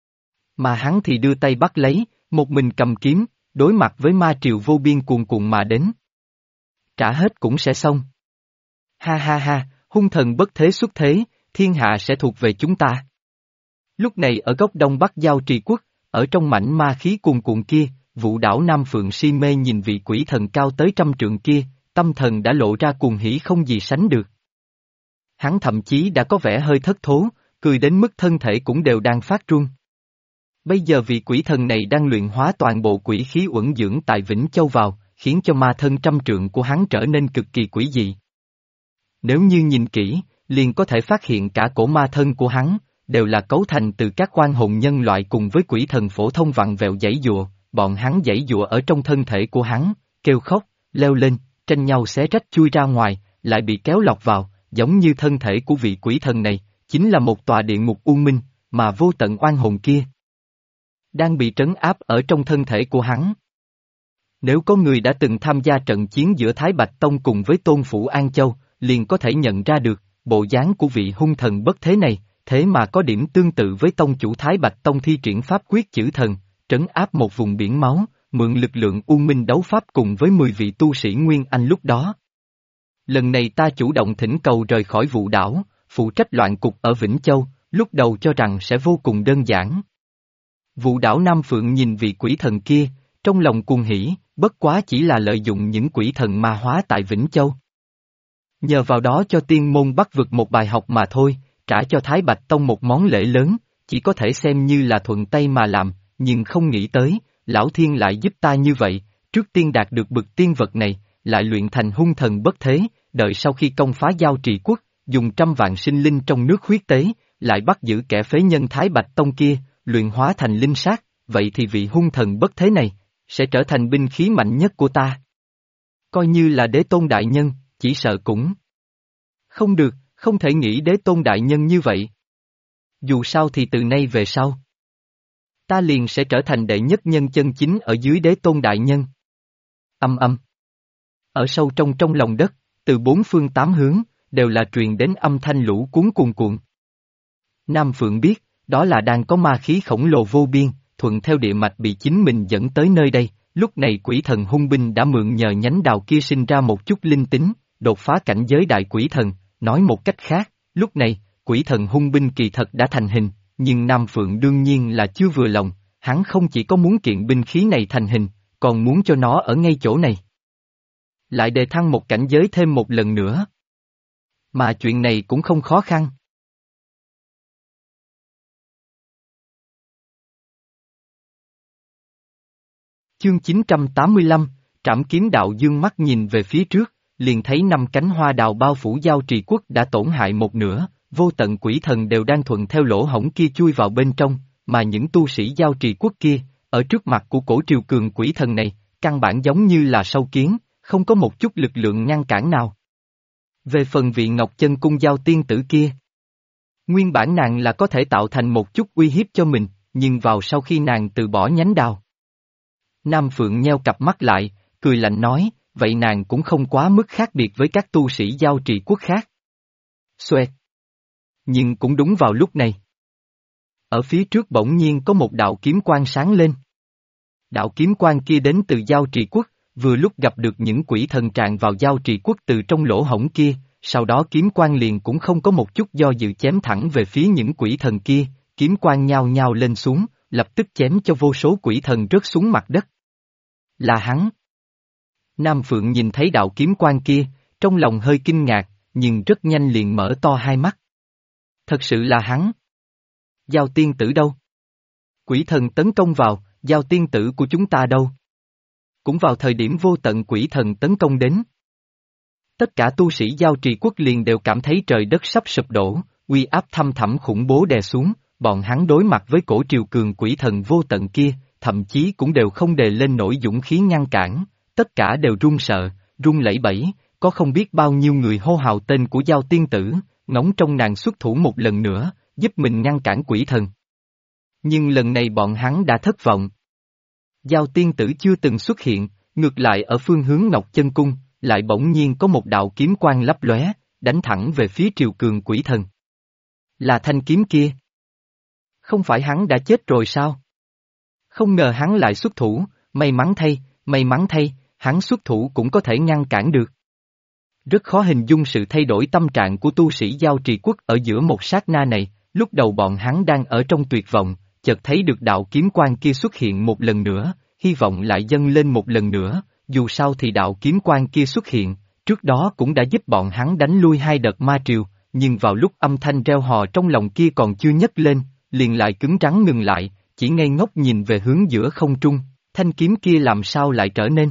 S1: Mà hắn thì đưa tay bắt lấy, một mình cầm kiếm, đối mặt với ma triều vô biên cuồn cuộn mà đến. Trả hết cũng sẽ xong. Ha ha ha, hung thần bất thế xuất thế, thiên hạ sẽ thuộc về chúng ta. Lúc này ở góc đông bắc giao trì quốc, ở trong mảnh ma khí cuồn cuộn kia, Vũ Đảo Nam Phượng si mê nhìn vị quỷ thần cao tới 100 trượng kia, tâm thần đã lộ ra cuồng hỉ không gì sánh được. Hắn thậm chí đã có vẻ hơi thất thố, cười đến mức thân thể cũng đều đang phát run. Bây giờ vị quỷ thần này đang luyện hóa toàn bộ quỷ khí uẩn dưỡng tại Vĩnh Châu vào, khiến cho ma thân 100 trượng của hắn trở nên cực kỳ quỷ dị. Nếu như nhìn kỹ, liền có thể phát hiện cả cổ ma thân của hắn, đều là cấu thành từ các oan hồn nhân loại cùng với quỷ thần phổ thông vặn vẹo giãy giụa, bọn hắn giãy giụa ở trong thân thể của hắn, kêu khóc, leo lên, tranh nhau xé rách chui ra ngoài, lại bị kéo lọt vào, giống như thân thể của vị quỷ thần này, chính là một tòa địa ngục u minh, mà vô tận oan hồn kia đang bị trấn áp ở trong thân thể của hắn. Nếu có người đã từng tham gia trận chiến giữa Thái Bạch Tông cùng với Tôn Phủ An Châu, liền có thể nhận ra được, bộ dáng của vị hung thần bất thế này, thế mà có điểm tương tự với tông chủ Thái Bạch Tông thi triển pháp quyết chữ thần, trấn áp một vùng biển máu, mượn lực lượng U Minh đấu pháp cùng với 10 vị tu sĩ Nguyên Anh lúc đó. Lần này ta chủ động thỉnh cầu rời khỏi Vũ Đảo, phụ trách loạn cục ở Vĩnh Châu, lúc đầu cho rằng sẽ vô cùng đơn giản. Vũ Đảo Nam Phượng nhìn vị quỷ thần kia, trong lòng cuồng hỉ, bất quá chỉ là lợi dụng những quỷ thần ma hóa tại Vĩnh Châu. Nhờ vào đó cho tiên môn Bắc vực một bài học mà thôi, trả cho Thái Bạch Tông một món lễ lớn, chỉ có thể xem như là thuận tay mà làm, nhưng không nghĩ tới, Lão Thiên lại giúp ta như vậy, trước tiên đạt được bực tiên vật này, lại luyện thành hung thần bất thế, đợi sau khi công phá giao trì quốc, dùng 100 vạn sinh linh trong nước huyết tế, lại bắt giữ kẻ phế nhân Thái Bạch Tông kia, luyện hóa thành linh sát, vậy thì vị hung thần bất thế này, sẽ trở thành binh khí mạnh nhất của ta. Coi như là đế tôn đại nhân, chỉ sợ cũng không được, không thể nghĩ đế tôn đại nhân như vậy. Dù sao thì từ nay về sau, ta liền sẽ trở thành đệ nhất nhân chân chính ở dưới đế tôn đại nhân. Âm âm. Ở sâu trong lòng đất, từ bốn phương tám hướng, đều là truyền đến âm thanh lũ cuốn cuồn cuộn. Nam Phượng biết, đó là đang có ma khí khổng lồ vô biên, thuận theo địa mạch bị chính mình dẫn tới nơi đây, lúc này quỷ thần hung binh đã mượn nhờ nhánh đào kia sinh ra một chút linh tính, đột phá cảnh giới đại quỷ thần, nói một cách khác, lúc này, quỷ thần hung binh kỳ thật đã thành hình, nhưng Nam Phượng đương nhiên là chưa vừa lòng, hắn không chỉ có muốn kiện binh khí này thành hình, còn muốn cho nó ở ngay chỗ này. Lại đề thăng một cảnh giới thêm một lần nữa. Mà chuyện này cũng không khó khăn. Chương 985, Trảm Kiếm Đạo dương mắt nhìn về phía trước, liền thấy 5 cánh hoa đào bao phủ giao trì quốc đã tổn hại một nửa, vô tận quỷ thần đều đang thuận theo lỗ hổng kia chui vào bên trong, mà những tu sĩ giao trì quốc kia, ở trước mặt của cổ triều cường quỷ thần này, căn bản giống như là sâu kiến, không có một chút lực lượng ngăn cản nào. Về phần vị Ngọc Chân Cung giao tiên tử kia, nguyên bản nàng là có thể tạo thành một chút uy hiếp cho mình, nhưng vào sau khi nàng từ bỏ nhánh đào. Nam Phượng nheo cặp mắt lại, cười lạnh nói, vậy nàng cũng không quá mức khác biệt với các tu sĩ giao trì quốc khác. Xoẹt. Nhưng cũng đúng vào lúc này. Ở phía trước bỗng nhiên có một đạo kiếm quang sáng lên. Đạo kiếm quang kia đến từ giao trì quốc, vừa lúc gặp được những quỷ thần tràn vào giao trì quốc từ trong lỗ hổng kia, sau đó kiếm quang liền cũng không có một chút do dự chém thẳng về phía những quỷ thần kia, kiếm quang nhao nhao lên xuống, lập tức chém cho vô số quỷ thần rớt xuống mặt đất. Là hắn. Nam Phượng nhìn thấy đạo kiếm quang kia, trong lòng hơi kinh ngạc, nhưng rất nhanh liền mở to hai mắt. Thật sự là hắn. Giao tiên tử đâu? Quỷ thần tấn công vào, giao tiên tử của chúng ta đâu? Cũng vào thời điểm vô tận quỷ thần tấn công đến. Tất cả tu sĩ giao trì quốc liền đều cảm thấy trời đất sắp sụp đổ, uy áp thâm thẳm khủng bố đè xuống, bọn hắn đối mặt với cổ triều cường quỷ thần vô tận kia, thậm chí cũng đều không đề lên nổi dũng khí ngăn cản, tất cả đều run sợ, run lẩy bẩy, có không biết bao nhiêu người hô hào tên của Giao tiên tử, ngóng trông nàng xuất thủ một lần nữa, giúp mình ngăn cản quỷ thần. Nhưng lần này bọn hắn đã thất vọng. Giao tiên tử chưa từng xuất hiện, ngược lại ở phương hướng Ngọc Chân Cung, lại bỗng nhiên có một đạo kiếm quang lấp lóe, đánh thẳng về phía triều cường quỷ thần. Là thanh kiếm kia. Không phải hắn đã chết rồi sao? Không ngờ hắn lại xuất thủ, may mắn thay, hắn xuất thủ cũng có thể ngăn cản được. Rất khó hình dung sự thay đổi tâm trạng của tu sĩ giao trì quốc ở giữa một sát na này, lúc đầu bọn hắn đang ở trong tuyệt vọng, chợt thấy được đạo kiếm quang kia xuất hiện một lần nữa, hy vọng lại dâng lên một lần nữa, dù sao thì đạo kiếm quang kia xuất hiện, trước đó cũng đã giúp bọn hắn đánh lui hai đợt ma triều, nhưng vào lúc âm thanh reo hò trong lòng kia còn chưa nhấc lên, liền lại cứng rắn ngừng lại, chỉ ngây ngốc nhìn về hướng giữa không trung, thanh kiếm kia làm sao lại trở nên.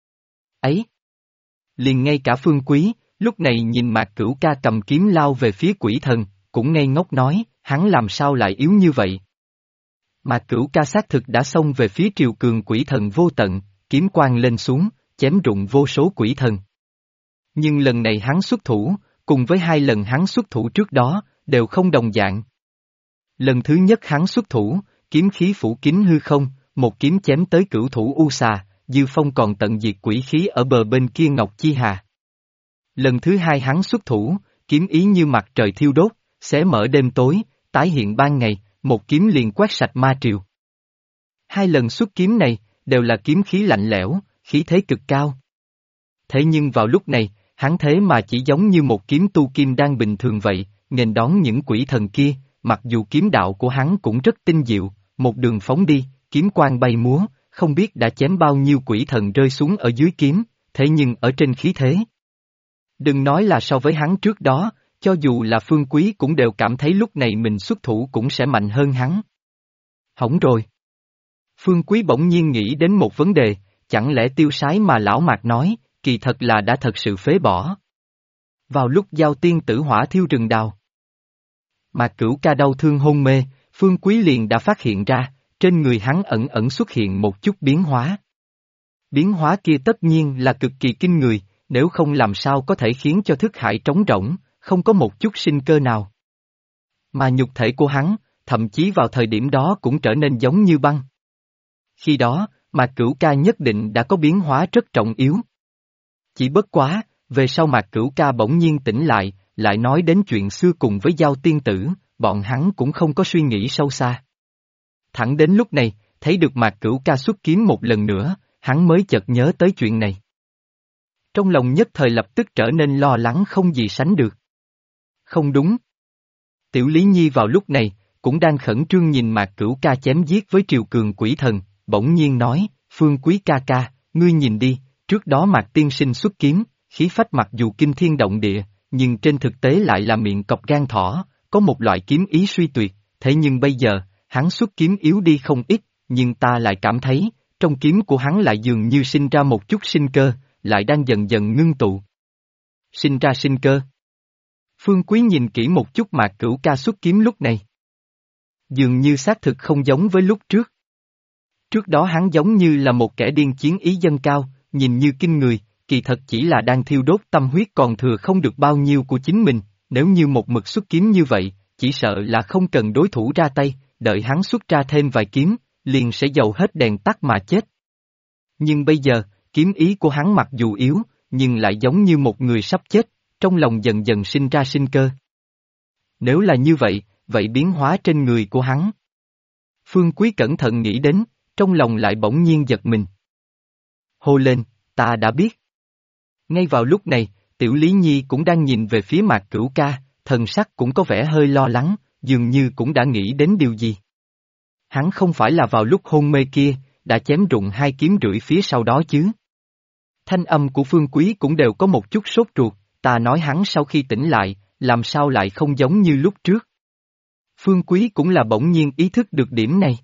S1: Ấy! Liền ngay cả Phương Quý, lúc này nhìn Mạc Cửu Ca cầm kiếm lao về phía quỷ thần, cũng ngây ngốc nói, hắn làm sao lại yếu như vậy. Mạc Cửu Ca xác thực đã xông về phía triều cường quỷ thần vô tận, kiếm quang lên xuống, chém rụng vô số quỷ thần. Nhưng lần này hắn xuất thủ, cùng với hai lần hắn xuất thủ trước đó, đều không đồng dạng. Lần thứ nhất hắn xuất thủ, kiếm khí phủ kín hư không, một kiếm chém tới cửu thủ U Xà, Dư Phong còn tận diệt quỷ khí ở bờ bên kia Ngọc Chi Hà. Lần thứ hai hắn xuất thủ, kiếm ý như mặt trời thiêu đốt, xé mở đêm tối, tái hiện ban ngày, một kiếm liền quét sạch ma triều. Hai lần xuất kiếm này, đều là kiếm khí lạnh lẽo, khí thế cực cao. Thế nhưng vào lúc này, hắn thế mà chỉ giống như một kiếm tu kim đan bình thường vậy, nghênh đón những quỷ thần kia, mặc dù kiếm đạo của hắn cũng rất tinh diệu, một đường phóng đi, kiếm quang bay múa, không biết đã chém bao nhiêu quỷ thần rơi xuống ở dưới kiếm, thế nhưng ở trên khí thế. Đừng nói là so với hắn trước đó, cho dù là Phương Quý cũng đều cảm thấy lúc này mình xuất thủ cũng sẽ mạnh hơn hắn. Hỏng rồi. Phương Quý bỗng nhiên nghĩ đến một vấn đề, chẳng lẽ tiêu sái mà lão Mạc nói, kỳ thật là đã thật sự phế bỏ. Vào lúc Giao tiên tử hỏa thiêu rừng đào, Mạc Cửu Ca đau thương hôn mê, Phương Quý liền đã phát hiện ra, trên người hắn ẩn ẩn xuất hiện một chút biến hóa. Biến hóa kia tất nhiên là cực kỳ kinh người, nếu không làm sao có thể khiến cho thức hải trống rỗng, không có một chút sinh cơ nào. Mà nhục thể của hắn, thậm chí vào thời điểm đó cũng trở nên giống như băng. Khi đó, Mạc Cửu Ca nhất định đã có biến hóa rất trọng yếu. Chỉ bất quá, về sau Mạc Cửu Ca bỗng nhiên tỉnh lại nói đến chuyện xưa cùng với Giao tiên tử, bọn hắn cũng không có suy nghĩ sâu xa. Thẳng đến lúc này, thấy được Mạc Cửu Ca xuất kiếm một lần nữa, hắn mới chợt nhớ tới chuyện này. Trong lòng nhất thời lập tức trở nên lo lắng không gì sánh được. Không đúng. Tiểu Lý Nhi vào lúc này, cũng đang khẩn trương nhìn Mạc Cửu Ca chém giết với triều cường quỷ thần, bỗng nhiên nói, Phương Quý ca ca, ngươi nhìn đi, trước đó Mạc tiên sinh xuất kiếm, khí phách mặc dù kinh thiên động địa, nhưng trên thực tế lại là miệng cọp gan thỏ, có một loại kiếm ý suy tuyệt, thế nhưng bây giờ, hắn xuất kiếm yếu đi không ít, nhưng ta lại cảm thấy, trong kiếm của hắn lại dường như sinh ra một chút sinh cơ, lại đang dần dần ngưng tụ. Sinh ra sinh cơ. Phương Quý nhìn kỹ một chút Mạc Cửu Ca xuất kiếm lúc này. Dường như xác thực không giống với lúc trước. Trước đó hắn giống như là một kẻ điên chiến ý dâng cao, nhìn như kinh người, kỳ thật chỉ là đang thiêu đốt tâm huyết còn thừa không được bao nhiêu của chính mình, nếu như một mực xuất kiếm như vậy, chỉ sợ là không cần đối thủ ra tay, đợi hắn xuất ra thêm vài kiếm, liền sẽ dầu hết đèn tắt mà chết. Nhưng bây giờ, kiếm ý của hắn mặc dù yếu, nhưng lại giống như một người sắp chết, trong lòng dần dần sinh ra sinh cơ. Nếu là như vậy, vậy biến hóa trên người của hắn. Phương Quý cẩn thận nghĩ đến, trong lòng lại bỗng nhiên giật mình. Hô lên, ta đã biết. Ngay vào lúc này, Tiểu Lý Nhi cũng đang nhìn về phía Mạc Cửu Ca, thần sắc cũng có vẻ hơi lo lắng, dường như cũng đã nghĩ đến điều gì. Hắn không phải là vào lúc hôn mê kia, đã chém rụng hai kiếm rưỡi phía sau đó chứ. Thanh âm của Phương Quý cũng đều có một chút sốt ruột, ta nói hắn sau khi tỉnh lại, làm sao lại không giống như lúc trước. Phương Quý cũng là bỗng nhiên ý thức được điểm này.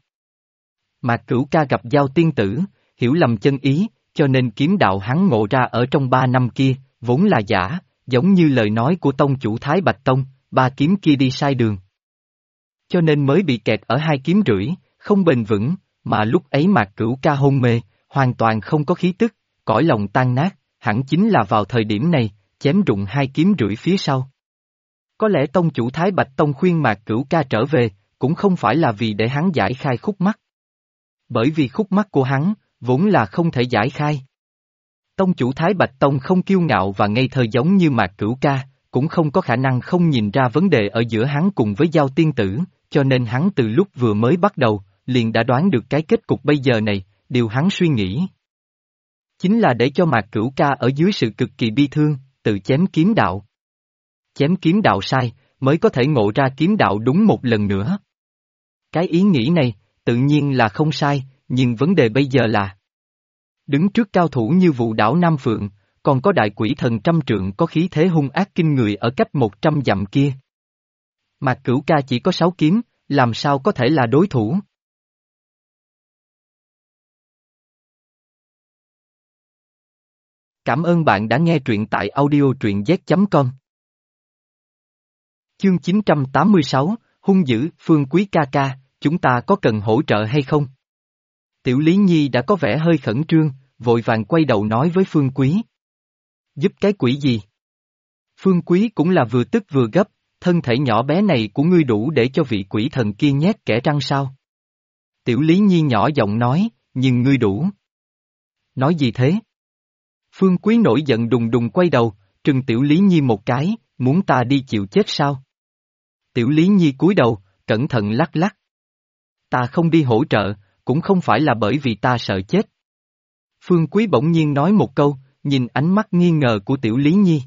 S1: Mạc Cửu Ca gặp Giao tiên tử, hiểu lầm chân ý, cho nên kiếm đạo hắn ngộ ra ở trong 3 năm kia, vốn là giả, giống như lời nói của tông chủ Thái Bạch Tông, ba kiếm kia đi sai đường. Cho nên mới bị kẹt ở hai kiếm rưỡi, không bền vững, mà lúc ấy Mạc Cửu Ca hôn mê, hoàn toàn không có khí tức, cõi lòng tan nát, hẳn chính là vào thời điểm này, chém rụng hai kiếm rưỡi phía sau. Có lẽ tông chủ Thái Bạch Tông khuyên Mạc Cửu Ca trở về, cũng không phải là vì để hắn giải khai khúc mắc. Bởi vì khúc mắc của hắn, vốn là không thể giải khai. Tông chủ Thái Bạch Tông không kiêu ngạo và ngây thơ giống như Mạc Cửu Ca, cũng không có khả năng không nhìn ra vấn đề ở giữa hắn cùng với Giao Tiên Tử, cho nên hắn từ lúc vừa mới bắt đầu, liền đã đoán được cái kết cục bây giờ này, điều hắn suy nghĩ. Chính là để cho Mạc Cửu Ca ở dưới sự cực kỳ bi thương, tự chém kiếm đạo. Chém kiếm đạo sai, mới có thể ngộ ra kiếm đạo đúng một lần nữa. Cái ý nghĩ này, tự nhiên là không sai, nhưng vấn đề bây giờ là đứng trước cao thủ như Vũ Đảo Nam Phượng, còn có đại quỷ thần trăm trượng có khí thế hung ác kinh người ở cách 100 dặm kia. Mạc Cửu Ca chỉ có 6 kiếm, làm sao có thể là đối thủ? Cảm ơn bạn đã nghe truyện tại audio truyện z.com. Chương 986, hung dữ, Phương Quý ca ca, chúng ta có cần hỗ trợ hay không? Tiểu Lý Nhi đã có vẻ hơi khẩn trương, vội vàng quay đầu nói với Phương Quý. Giúp cái quỷ gì? Phương Quý cũng là vừa tức vừa gấp, thân thể nhỏ bé này của ngươi đủ để cho vị quỷ thần kia nhét kẽ răng sao? Tiểu Lý Nhi nhỏ giọng nói, nhưng ngươi đủ. Nói gì thế? Phương Quý nổi giận đùng đùng quay đầu, trừng Tiểu Lý Nhi một cái, muốn ta đi chịu chết sao? Tiểu Lý Nhi cúi đầu, cẩn thận lắc lắc. Ta không đi hỗ trợ, cũng không phải là bởi vì ta sợ chết. Phương Quý bỗng nhiên nói một câu, nhìn ánh mắt nghi ngờ của Tiểu Lý Nhi.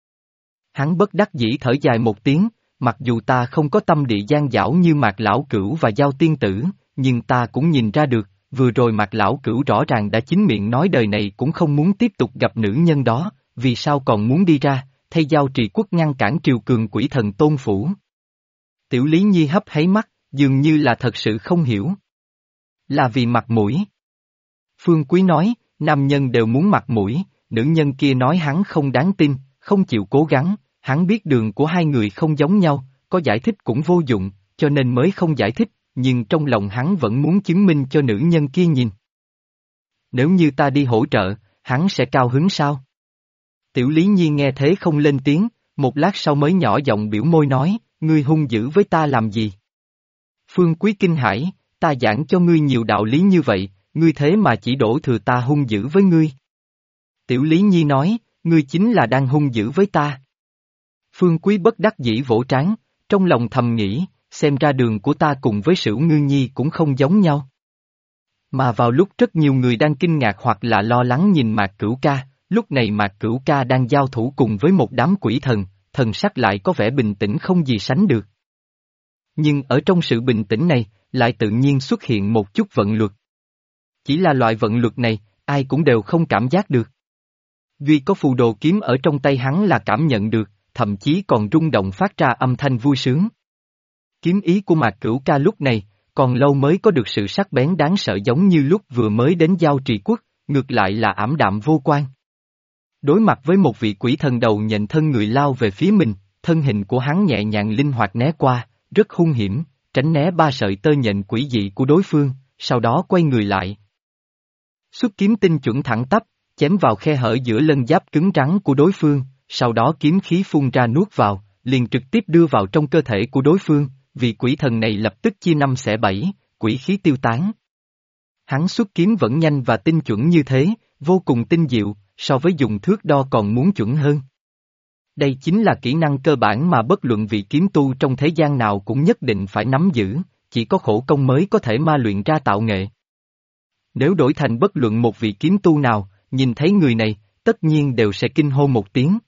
S1: Hắn bất đắc dĩ thở dài một tiếng, mặc dù ta không có tâm địa gian dảo như Mạc Lão Cửu và Giao Tiên Tử, nhưng ta cũng nhìn ra được, vừa rồi Mạc Lão Cửu rõ ràng đã chính miệng nói đời này cũng không muốn tiếp tục gặp nữ nhân đó, vì sao còn muốn đi ra, thay Giao Trì Quốc ngăn cản triều cường quỷ thần Tôn Phủ. Tiểu Lý Nhi hấp háy mắt, dường như là thật sự không hiểu. Là vì mặt mũi. Phương Quý nói, nam nhân đều muốn mặt mũi, nữ nhân kia nói hắn không đáng tin, không chịu cố gắng, hắn biết đường của hai người không giống nhau, có giải thích cũng vô dụng, cho nên mới không giải thích, nhưng trong lòng hắn vẫn muốn chứng minh cho nữ nhân kia nhìn. Nếu như ta đi hỗ trợ, hắn sẽ cao hứng sao? Tiểu Lý Nhi nghe thế không lên tiếng, một lát sau mới nhỏ giọng biểu môi nói, ngươi hung dữ với ta làm gì? Phương Quý kinh hãi, ta giảng cho ngươi nhiều đạo lý như vậy, ngươi thế mà chỉ đổ thừa ta hung dữ với ngươi. Tiểu Lý Nhi nói, ngươi chính là đang hung dữ với ta. Phương Quý bất đắc dĩ vỗ trán, trong lòng thầm nghĩ, xem ra đường của ta cùng với Sửu Ngư Nhi cũng không giống nhau. Mà vào lúc rất nhiều người đang kinh ngạc hoặc là lo lắng nhìn Mạc Cửu Ca, lúc này Mạc Cửu Ca đang giao thủ cùng với một đám quỷ thần, thần sắc lại có vẻ bình tĩnh không gì sánh được. Nhưng ở trong sự bình tĩnh này, lại tự nhiên xuất hiện một chút vận luật. Chỉ là loại vận luật này, ai cũng đều không cảm giác được. Duy có phù đồ kiếm ở trong tay hắn là cảm nhận được, thậm chí còn rung động phát ra âm thanh vui sướng. Kiếm ý của Mạc Cửu Ca lúc này, còn lâu mới có được sự sắc bén đáng sợ giống như lúc vừa mới đến Giao Trì Quốc, ngược lại là ảm đạm vô quan. Đối mặt với một vị quỷ thần đầu nhận thân người lao về phía mình, thân hình của hắn nhẹ nhàng linh hoạt né qua, rất hung hiểm, tránh né ba sợi tơ nhện quỷ dị của đối phương, sau đó quay người lại. Xuất kiếm tinh chuẩn thẳng tắp, chém vào khe hở giữa lân giáp cứng rắn của đối phương, sau đó kiếm khí phun ra nuốt vào, liền trực tiếp đưa vào trong cơ thể của đối phương, vì quỷ thần này lập tức chia năm xẻ bảy, quỷ khí tiêu tán. Hắn xuất kiếm vẫn nhanh và tinh chuẩn như thế, vô cùng tinh diệu, so với dùng thước đo còn muốn chuẩn hơn. Đây chính là kỹ năng cơ bản mà bất luận vị kiếm tu trong thế gian nào cũng nhất định phải nắm giữ, chỉ có khổ công mới có thể ma luyện ra tạo nghệ. Nếu đổi thành bất luận một vị kiếm tu nào, nhìn thấy người này, tất nhiên đều sẽ kinh hô một tiếng.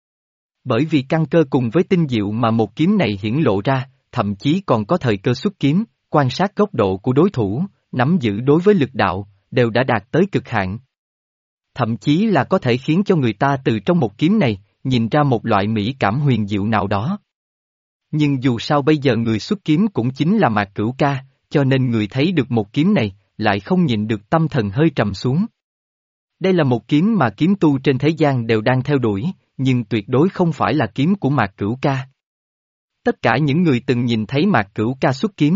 S1: Bởi vì căn cơ cùng với tinh diệu mà một kiếm này hiển lộ ra, thậm chí còn có thời cơ xuất kiếm, quan sát góc độ của đối thủ, nắm giữ đối với lực đạo, đều đã đạt tới cực hạn. Thậm chí là có thể khiến cho người ta từ trong một kiếm này, nhìn ra một loại mỹ cảm huyền diệu nào đó. Nhưng dù sao bây giờ người xuất kiếm cũng chính là Mạc Cửu Ca, cho nên người thấy được một kiếm này, lại không nhìn được tâm thần hơi trầm xuống. Đây là một kiếm mà kiếm tu trên thế gian đều đang theo đuổi, nhưng tuyệt đối không phải là kiếm của Mạc Cửu Ca. Tất cả những người từng nhìn thấy Mạc Cửu Ca xuất kiếm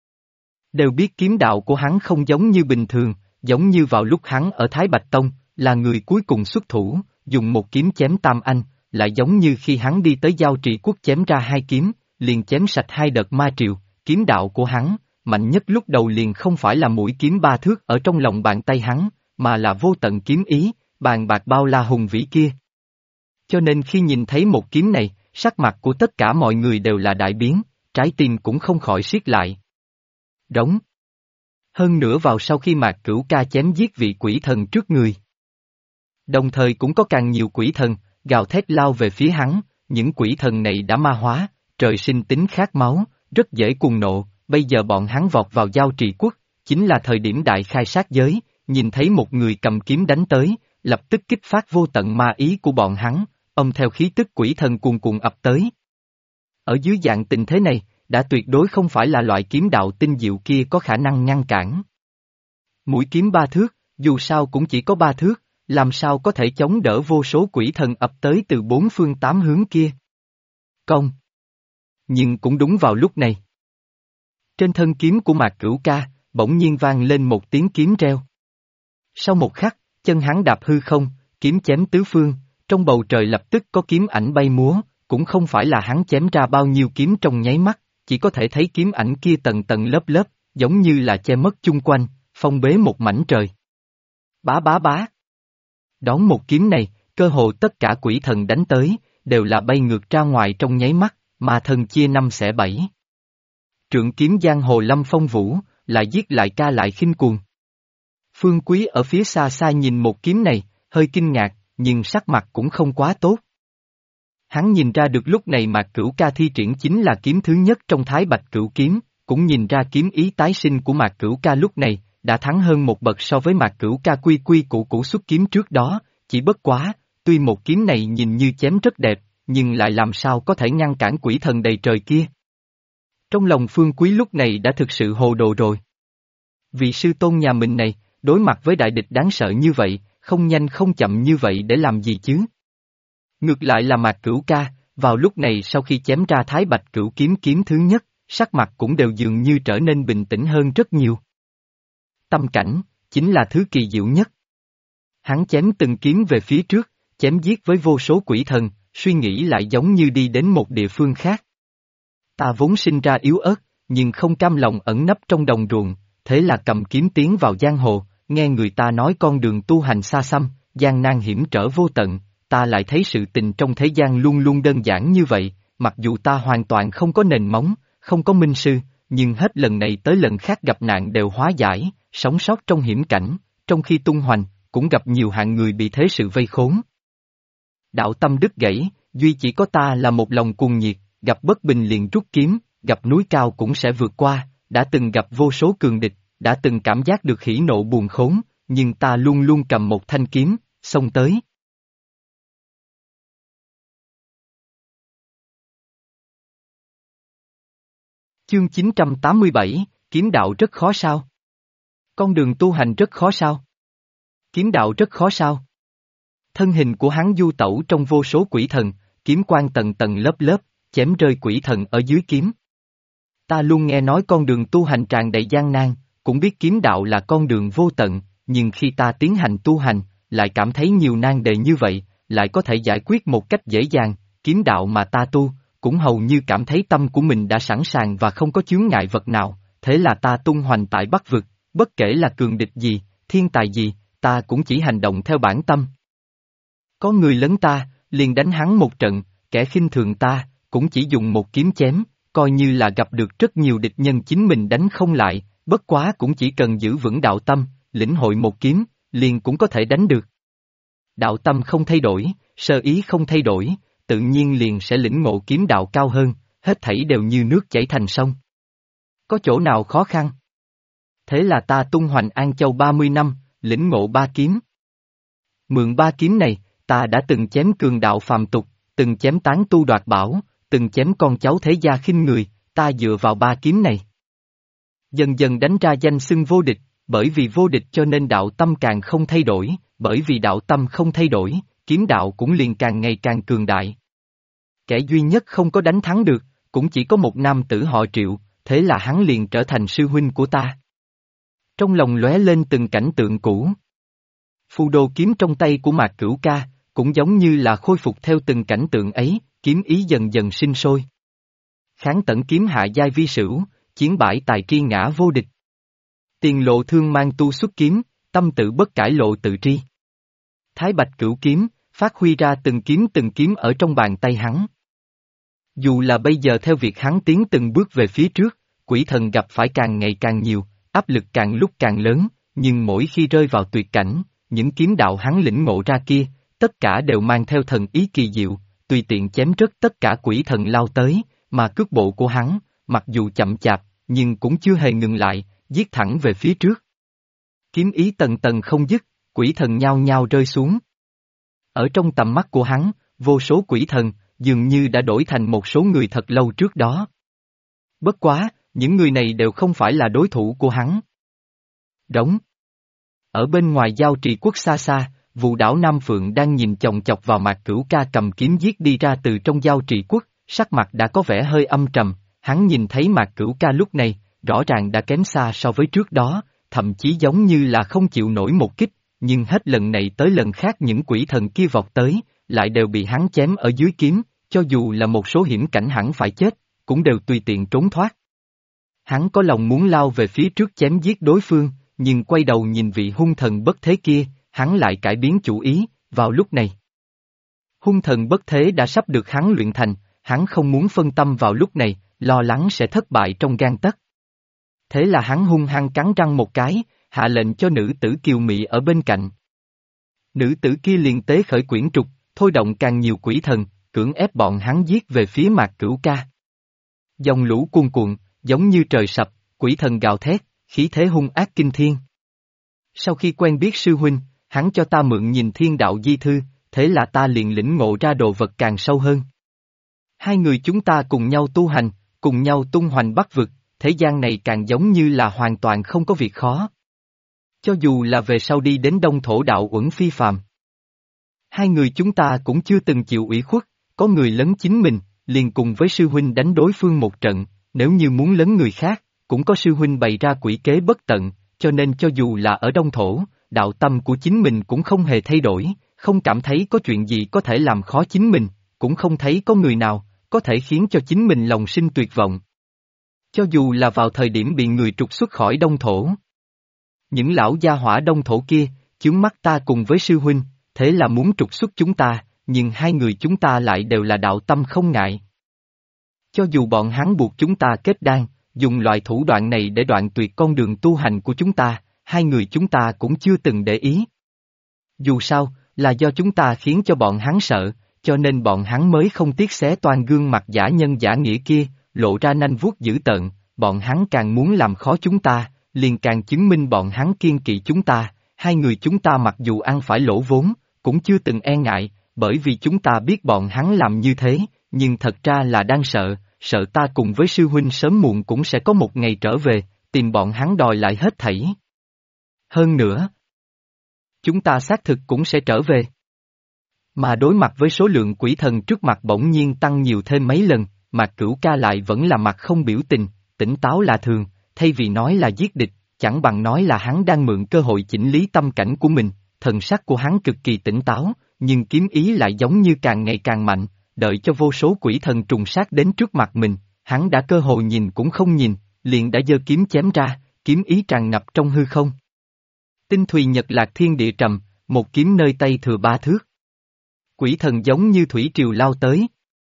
S1: đều biết kiếm đạo của hắn không giống như bình thường, giống như vào lúc hắn ở Thái Bạch Tông, là người cuối cùng xuất thủ, dùng một kiếm chém Tam Anh, lại giống như khi hắn đi tới Giao Trì Quốc chém ra 2 kiếm, liền chém sạch 2 đợt ma triều, kiếm đạo của hắn, mạnh nhất lúc đầu liền không phải là mũi kiếm 3 thước ở trong lòng bàn tay hắn, mà là vô tận kiếm ý, bàn bạc bao la hùng vĩ kia. Cho nên khi nhìn thấy một kiếm này, sắc mặt của tất cả mọi người đều là đại biến, trái tim cũng không khỏi siết lại. Đóng. Hơn nữa vào sau khi Mạc Cửu Ca chém giết vị quỷ thần trước người. Đồng thời cũng có càng nhiều quỷ thần, gào thét lao về phía hắn, những quỷ thần này đã ma hóa, trời sinh tính khát máu, rất dễ cuồng nộ, bây giờ bọn hắn vọt vào Giao Trì Quốc, chính là thời điểm đại khai sát giới, nhìn thấy một người cầm kiếm đánh tới, lập tức kích phát vô tận ma ý của bọn hắn, âm theo khí tức quỷ thần cuồn cuộn ập tới. Ở dưới dạng tình thế này, đã tuyệt đối không phải là loại kiếm đạo tinh diệu kia có khả năng ngăn cản. Mũi kiếm 3 thước, dù sao cũng chỉ có 3 thước, làm sao có thể chống đỡ vô số quỷ thần ập tới từ 4 phương 8 hướng kia. Công. Nhưng cũng đúng vào lúc này. Trên thân kiếm của Mạc Cửu Ca, bỗng nhiên vang lên một tiếng kiếm reo. Sau một khắc, chân hắn đạp hư không, kiếm chém tứ phương, trong bầu trời lập tức có kiếm ảnh bay múa, cũng không phải là hắn chém ra bao nhiêu kiếm trong nháy mắt, chỉ có thể thấy kiếm ảnh kia tầng tầng lớp lớp, giống như là che mất chung quanh, phong bế một mảnh trời. Bá bá bá. Đón một kiếm này, cơ hồ tất cả quỷ thần đánh tới, đều là bay ngược ra ngoài trong nháy mắt, mà thần chia 5 xẻ 7. Trượng kiếm giang hồ lâm phong vũ, lại giết lại ca lại khinh cuồng. Phương Quý ở phía xa xa nhìn một kiếm này, hơi kinh ngạc, nhưng sắc mặt cũng không quá tốt. Hắn nhìn ra được lúc này Mạc Cửu Ca thi triển chính là kiếm thứ nhất trong Thái Bạch Cửu Kiếm, cũng nhìn ra kiếm ý tái sinh của Mạc Cửu Ca lúc này, đã thắng hơn một bậc so với Mạc Cửu Ca quy quy củ củ xuất kiếm trước đó, chỉ bất quá, tuy một kiếm này nhìn như chém rất đẹp, nhưng lại làm sao có thể ngăn cản quỷ thần đầy trời kia. Trong lòng Phương Quý lúc này đã thực sự hồ đồ rồi. Vị sư tôn nhà mình này, đối mặt với đại địch đáng sợ như vậy, không nhanh không chậm như vậy để làm gì chứ? Ngược lại là Mạc Cửu Ca, vào lúc này sau khi chém ra Thái Bạch Cửu Kiếm kiếm thứ nhất, sắc mặt cũng đều dường như trở nên bình tĩnh hơn rất nhiều. Tâm cảnh, chính là thứ kỳ diệu nhất. Hắn chém từng kiếm về phía trước, chém giết với vô số quỷ thần, suy nghĩ lại giống như đi đến một địa phương khác. Ta vốn sinh ra yếu ớt, nhưng không cam lòng ẩn nấp trong đồng ruộng, thế là cầm kiếm tiến vào giang hồ, nghe người ta nói con đường tu hành xa xăm, gian nan hiểm trở vô tận, ta lại thấy sự tình trong thế gian luôn luôn đơn giản như vậy, mặc dù ta hoàn toàn không có nền móng, không có minh sư, nhưng hết lần này tới lần khác gặp nạn đều hóa giải, sống sót trong hiểm cảnh, trong khi tung hoành, cũng gặp nhiều hạng người bị thế sự vây khốn. Đạo tâm đứt gãy, duy chỉ có ta là một lòng cuồng nhiệt, gặp bất bình liền rút kiếm, gặp núi cao cũng sẽ vượt qua, đã từng gặp vô số cường địch, đã từng cảm giác được hỉ nộ buồn khốn, nhưng ta luôn luôn cầm một thanh kiếm, xông tới. Chương 987, kiếm đạo rất khó sao? Con đường tu hành rất khó sao? Kiếm đạo rất khó sao? Thân hình của hắn du tẩu trong vô số quỷ thần, kiếm quang tầng tầng lớp lớp, chém rơi quỷ thần ở dưới kiếm. Ta luôn nghe nói con đường tu hành tràn đầy gian nan, cũng biết kiếm đạo là con đường vô tận, nhưng khi ta tiến hành tu hành, lại cảm thấy nhiều nan đề như vậy, lại có thể giải quyết một cách dễ dàng, kiếm đạo mà ta tu, cũng hầu như cảm thấy tâm của mình đã sẵn sàng và không có chướng ngại vật nào, thế là ta tung hoành tại Bắc Vực, bất kể là cường địch gì, thiên tài gì, ta cũng chỉ hành động theo bản tâm. Có người lấn ta, liền đánh hắn một trận, kẻ khinh thường ta, cũng chỉ dùng một kiếm chém, coi như là gặp được rất nhiều địch nhân chính mình đánh không lại, bất quá cũng chỉ cần giữ vững đạo tâm, lĩnh hội một kiếm, liền cũng có thể đánh được. Đạo tâm không thay đổi, sơ ý không thay đổi, tự nhiên liền sẽ lĩnh ngộ kiếm đạo cao hơn, hết thảy đều như nước chảy thành sông. Có chỗ nào khó khăn? Thế là ta tung hoành An Châu 30 năm, lĩnh ngộ 3 kiếm. Mượn 3 kiếm này, ta đã từng chém cường đạo phàm tục, từng chém tán tu đoạt bảo, từng chém con cháu thế gia khinh người, ta dựa vào 3 kiếm này. Dần dần đánh ra danh xưng vô địch, bởi vì vô địch cho nên đạo tâm càng không thay đổi, bởi vì đạo tâm không thay đổi, kiếm đạo cũng liền càng ngày càng cường đại. Kẻ duy nhất không có đánh thắng được, cũng chỉ có một nam tử họ Triệu, thế là hắn liền trở thành sư huynh của ta. Trong lòng lóe lên từng cảnh tượng cũ. Phù đồ kiếm trong tay của Mạc Cửu ca, cũng giống như là khôi phục theo từng cảnh tượng ấy, kiếm ý dần dần sinh sôi. Kháng tận kiếm hạ giai vi sửu, chiến bãi tài tri ngã vô địch. Tiền lộ thương mang tu xuất kiếm, tâm tự bất cải lộ tự tri. Thái Bạch Cửu kiếm, phát huy ra từng kiếm ở trong bàn tay hắn. Dù là bây giờ theo việc hắn tiến từng bước về phía trước, quỷ thần gặp phải càng ngày càng nhiều, áp lực càng lúc càng lớn, nhưng mỗi khi rơi vào tuyệt cảnh, những kiếm đạo hắn lĩnh ngộ ra kia, tất cả đều mang theo thần ý kỳ diệu, tùy tiện chém rớt tất cả quỷ thần lao tới, mà cước bộ của hắn, mặc dù chậm chạp, nhưng cũng chưa hề ngừng lại, giết thẳng về phía trước. Kiếm ý tầng tầng không dứt, quỷ thần nhao nhao rơi xuống. Ở trong tầm mắt của hắn, vô số quỷ thần, dường như đã đổi thành một số người thật lâu trước đó. Bất quá, những người này đều không phải là đối thủ của hắn. Đóng. Ở bên ngoài giao trì quốc xa xa, Vụ đảo Nam Phượng đang nhìn chòng chọc vào Mạc Cửu ca cầm kiếm giết đi ra từ trong giao trì quốc, sắc mặt đã có vẻ hơi âm trầm, hắn nhìn thấy Mạc Cửu ca lúc này, rõ ràng đã kém xa so với trước đó, thậm chí giống như là không chịu nổi một kích, nhưng hết lần này tới lần khác những quỷ thần kia vọt tới, lại đều bị hắn chém ở dưới kiếm, cho dù là một số hiểm cảnh hẳn phải chết, cũng đều tùy tiện trốn thoát. Hắn có lòng muốn lao về phía trước chém giết đối phương, nhưng quay đầu nhìn vị hung thần bất thế kia, hắn lại cải biến chủ ý, vào lúc này. Hung thần bất thế đã sắp được hắn luyện thành, hắn không muốn phân tâm vào lúc này, lo lắng sẽ thất bại trong gang tấc. Thế là hắn hung hăng cắn răng một cái, hạ lệnh cho nữ tử kiều mị ở bên cạnh. Nữ tử kia liền tế khởi quyển trục, thôi động càng nhiều quỷ thần, cưỡng ép bọn hắn giết về phía Mạc Cửu ca. Dòng lũ cuồn cuộn, giống như trời sập, quỷ thần gào thét, khí thế hung ác kinh thiên. Sau khi quen biết sư huynh, hắn cho ta mượn nhìn thiên đạo di thư, thế là ta liền lĩnh ngộ ra đồ vật càng sâu hơn. Hai người chúng ta cùng nhau tu hành, cùng nhau tung hoành bắc vực, thế gian này càng giống như là hoàn toàn không có việc khó. Cho dù là về sau đi đến Đông Thổ đạo uẩn phi phàm. Hai người chúng ta cũng chưa từng chịu ủy khuất, có người lấn chính mình, liền cùng với sư huynh đánh đối phương một trận, nếu như muốn lấn người khác, cũng có sư huynh bày ra quỷ kế bất tận, cho nên cho dù là ở Đông Thổ, đạo tâm của chính mình cũng không hề thay đổi, không cảm thấy có chuyện gì có thể làm khó chính mình, cũng không thấy có người nào, có thể khiến cho chính mình lòng sinh tuyệt vọng. Cho dù là vào thời điểm bị người trục xuất khỏi Đông Thổ. Những lão gia hỏa Đông Thổ kia, chướng mắt ta cùng với sư huynh, thế là muốn trục xuất chúng ta, nhưng hai người chúng ta lại đều là đạo tâm không ngại. Cho dù bọn hắn buộc chúng ta kết đan, dùng loại thủ đoạn này để đoạn tuyệt con đường tu hành của chúng ta, hai người chúng ta cũng chưa từng để ý. Dù sao, là do chúng ta khiến cho bọn hắn sợ, cho nên bọn hắn mới không tiếc xé toan gương mặt giả nhân giả nghĩa kia, lộ ra nanh vuốt dữ tợn, bọn hắn càng muốn làm khó chúng ta, liền càng chứng minh bọn hắn kiên kỵ chúng ta, hai người chúng ta mặc dù ăn phải lỗ vốn, cũng chưa từng e ngại, bởi vì chúng ta biết bọn hắn làm như thế, nhưng thật ra là đang sợ, sợ ta cùng với sư huynh sớm muộn cũng sẽ có một ngày trở về, tìm bọn hắn đòi lại hết thảy. Hơn nữa, chúng ta xác thực cũng sẽ trở về. Mà đối mặt với số lượng quỷ thần trước mặt bỗng nhiên tăng nhiều thêm mấy lần, Mạc Cửu ca lại vẫn là mặt không biểu tình, tỉnh táo là thường, thay vì nói là giết địch, chẳng bằng nói là hắn đang mượn cơ hội chỉnh lý tâm cảnh của mình, thần sắc của hắn cực kỳ tỉnh táo, nhưng kiếm ý lại giống như càng ngày càng mạnh, đợi cho vô số quỷ thần trùng sát đến trước mặt mình, hắn đã cơ hội nhìn cũng không nhìn, liền đã giơ kiếm chém ra, kiếm ý tràn ngập trong hư không. Tinh thùy nhật lạc thiên địa trầm, một kiếm nơi tay thừa ba thước. Quỷ thần giống như thủy triều lao tới.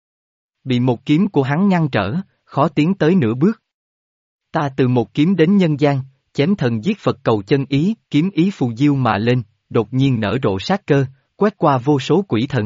S1: Bị một kiếm của hắn ngăn trở, khó tiến tới nửa bước. Ta từ một kiếm đến nhân gian, chém thần giết Phật cầu chân ý, kiếm ý phù diêu mà lên, đột nhiên nở rộ sát cơ, quét qua vô số quỷ thần.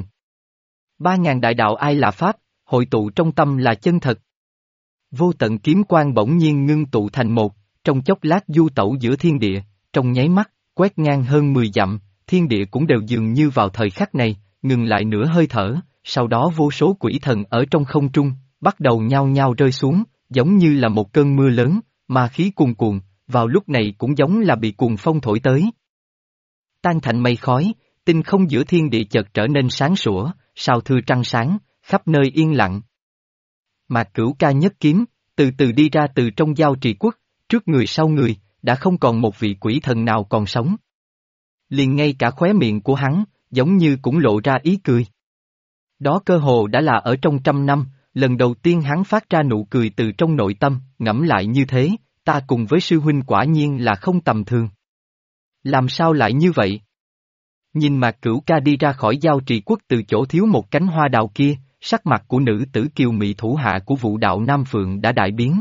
S1: 3.000 đại đạo ai là Pháp, hội tụ trong tâm là chân thật. Vô tận kiếm quang bỗng nhiên ngưng tụ thành một, trong chốc lát du tẩu giữa thiên địa, trong nháy mắt, quét ngang hơn 10 dặm, thiên địa cũng đều dường như vào thời khắc này, ngừng lại nửa hơi thở, sau đó vô số quỷ thần ở trong không trung, bắt đầu nhao nhao rơi xuống, giống như là một cơn mưa lớn, ma khí cuồn cuộn, vào lúc này cũng giống là bị cuồng phong thổi tới. Tan thành mây khói, tinh không giữa thiên địa chợt trở nên sáng sủa, sao thưa trăng sáng, khắp nơi yên lặng. Mạc Cửu Ca nhấc kiếm, từ từ đi ra từ trong giao trì quốc, trước người sau người, đã không còn một vị quỷ thần nào còn sống. Liền ngay cả khóe miệng của hắn, giống như cũng lộ ra ý cười. Đó cơ hồ đã là ở trong 100 năm, lần đầu tiên hắn phát ra nụ cười từ trong nội tâm, ngẫm lại như thế, ta cùng với sư huynh quả nhiên là không tầm thường. Làm sao lại như vậy? Nhìn Mạc Cửu Ca đi ra khỏi giao trì quốc từ chỗ thiếu một cánh hoa đào kia, sắc mặt của nữ tử kiều mị thủ hạ của Vũ Đạo Nam Phượng đã đại biến.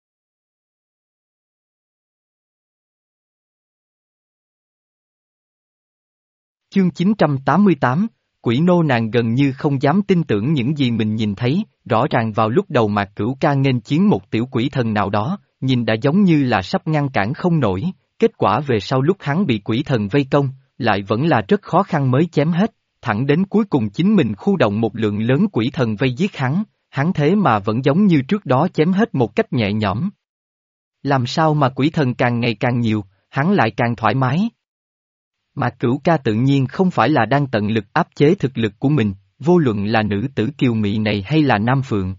S1: Chương 988, quỷ nô nàng gần như không dám tin tưởng những gì mình nhìn thấy, rõ ràng vào lúc đầu Mạc Cửu Ca nghênh chiến một tiểu quỷ thần nào đó, nhìn đã giống như là sắp ngăn cản không nổi, kết quả về sau lúc hắn bị quỷ thần vây công, lại vẫn là rất khó khăn mới chém hết, thẳng đến cuối cùng chính mình khu động một lượng lớn quỷ thần vây giết hắn thế mà vẫn giống như trước đó chém hết một cách nhẹ nhõm. Làm sao mà quỷ thần càng ngày càng nhiều, hắn lại càng thoải mái? Mạc Cửu Ca tự nhiên không phải là đang tận lực áp chế thực lực của mình, vô luận là nữ tử kiều mị này hay là Nam Phượng.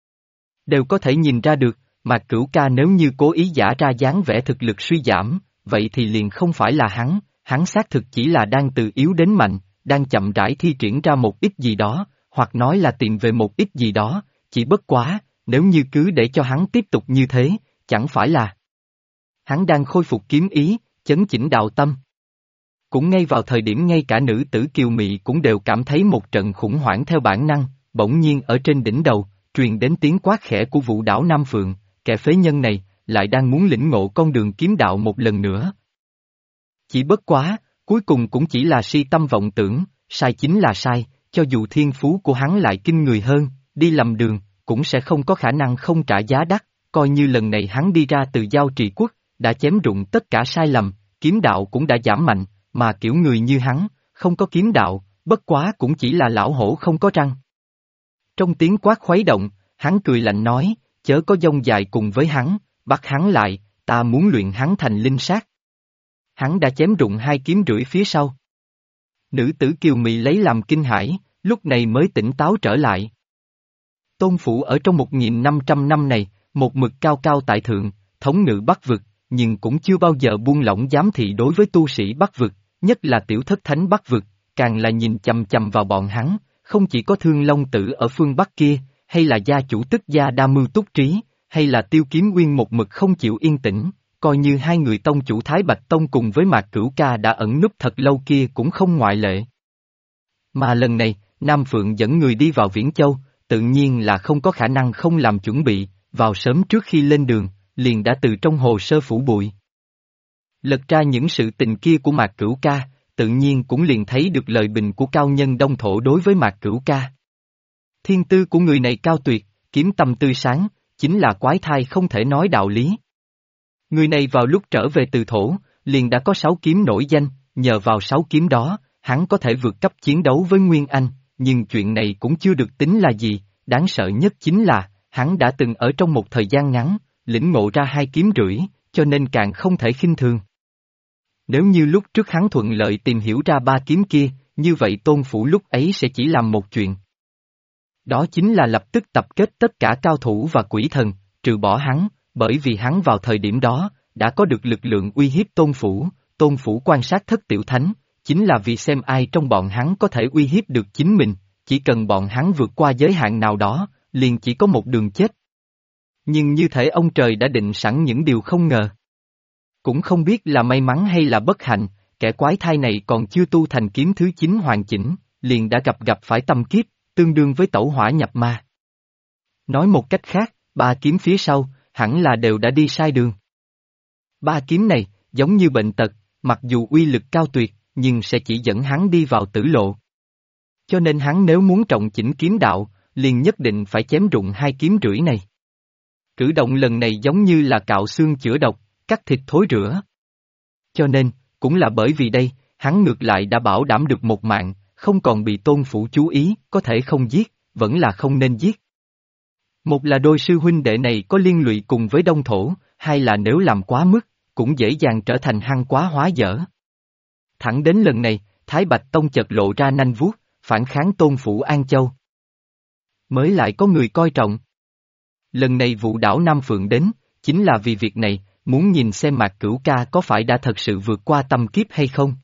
S1: Đều có thể nhìn ra được, Mạc Cửu Ca nếu như cố ý giả ra dáng vẻ thực lực suy giảm, vậy thì liền không phải là hắn xác thực chỉ là đang từ yếu đến mạnh, đang chậm rãi thi triển ra một ít gì đó, hoặc nói là tìm về một ít gì đó, chỉ bất quá, nếu như cứ để cho hắn tiếp tục như thế, chẳng phải là hắn đang khôi phục kiếm ý, chấn chỉnh đạo tâm. Cũng ngay vào thời điểm ngay cả nữ tử kiều mị cũng đều cảm thấy một trận khủng hoảng theo bản năng, bỗng nhiên ở trên đỉnh đầu, truyền đến tiếng quát khẽ của Vũ Đảo Nam Phượng, kẻ phế nhân này, lại đang muốn lĩnh ngộ con đường kiếm đạo một lần nữa. Chỉ bất quá, cuối cùng cũng chỉ là si tâm vọng tưởng, sai chính là sai, cho dù thiên phú của hắn lại kinh người hơn, đi lầm đường, cũng sẽ không có khả năng không trả giá đắt, coi như lần này hắn đi ra từ giao trì quốc, đã chém rụng tất cả sai lầm, kiếm đạo cũng đã giảm mạnh, mà kiểu người như hắn, không có kiếm đạo, bất quá cũng chỉ là lão hổ không có răng. Trong tiếng quát khuấy động, hắn cười lạnh nói, chớ có dông dài cùng với hắn, bắt hắn lại, ta muốn luyện hắn thành linh sát. Hắn đã chém rụng 2 kiếm rưỡi phía sau. Nữ tử kiều mị lấy làm kinh hãi, lúc này mới tỉnh táo trở lại. Tôn Phủ ở trong 1.500 năm này, một mực cao cao tại thượng, thống ngự Bắc vực, nhưng cũng chưa bao giờ buông lỏng giám thị đối với tu sĩ Bắc vực, nhất là tiểu thất thánh Bắc vực, càng là nhìn chằm chằm vào bọn hắn, không chỉ có Thương Long Tử ở phương Bắc kia, hay là gia chủ Tức Gia Đa Mưu Túc Trí, hay là Tiêu Kiếm Nguyên một mực không chịu yên tĩnh, coi như 2 người tông chủ Thái Bạch Tông cùng với Mạc Cửu Ca đã ẩn núp thật lâu kia cũng không ngoại lệ. Mà lần này, Nam Phượng dẫn người đi vào Viễn Châu, tự nhiên là không có khả năng không làm chuẩn bị, vào sớm trước khi lên đường, liền đã từ trong hồ sơ phủ bụi. Lật ra những sự tình kia của Mạc Cửu Ca, tự nhiên cũng liền thấy được lời bình của cao nhân Đông Thổ đối với Mạc Cửu Ca. Thiên tư của người này cao tuyệt, kiếm tâm tươi sáng, chính là quái thai không thể nói đạo lý. Người này vào lúc trở về từ Thổ, liền đã có 6 kiếm nổi danh, nhờ vào 6 kiếm đó, hắn có thể vượt cấp chiến đấu với Nguyên Anh, nhưng chuyện này cũng chưa được tính là gì, đáng sợ nhất chính là, hắn đã từng ở trong một thời gian ngắn, lĩnh ngộ ra 2 kiếm rưỡi, cho nên càng không thể khinh thường. Nếu như lúc trước hắn thuận lợi tìm hiểu ra 3 kiếm kia, như vậy Tôn Phủ lúc ấy sẽ chỉ làm một chuyện. Đó chính là lập tức tập kết tất cả cao thủ và quỷ thần, trừ bỏ hắn, bởi vì hắn vào thời điểm đó, đã có được lực lượng uy hiếp Tôn Phủ quan sát Thất Tiểu Thánh, chính là vì xem ai trong bọn hắn có thể uy hiếp được chính mình, chỉ cần bọn hắn vượt qua giới hạn nào đó, liền chỉ có một đường chết. Nhưng như thể ông trời đã định sẵn những điều không ngờ. Cũng không biết là may mắn hay là bất hạnh, kẻ quái thai này còn chưa tu thành kiếm thứ 9 hoàn chỉnh, liền đã gặp phải tâm kiếp, tương đương với tẩu hỏa nhập ma. Nói một cách khác, 3 kiếm phía sau, hẳn là đều đã đi sai đường. 3 kiếm này, giống như bệnh tật, mặc dù uy lực cao tuyệt, nhưng sẽ chỉ dẫn hắn đi vào tử lộ. Cho nên hắn nếu muốn trọng chỉnh kiếm đạo, liền nhất định phải chém rụng 2 kiếm rưỡi này. Cử động lần này giống như là cạo xương chữa độc, cắt thịt thối rữa. Cho nên, cũng là bởi vì đây, hắn ngược lại đã bảo đảm được một mạng, không còn bị Tôn Phủ chú ý, có thể không giết, vẫn là không nên giết. Một là đôi sư huynh đệ này có liên lụy cùng với Đông Thổ, hai là nếu làm quá mức, cũng dễ dàng trở thành hăng quá hóa dở. Thẳng đến lần này, Thái Bạch Tông chợt lộ ra nanh vuốt, phản kháng Tôn phủ An Châu. Mới lại có người coi trọng. Lần này vụ đảo Nam Phượng đến, chính là vì việc này, muốn nhìn xem Mạc Cửu Ca có phải đã thật sự vượt qua tâm kiếp hay không.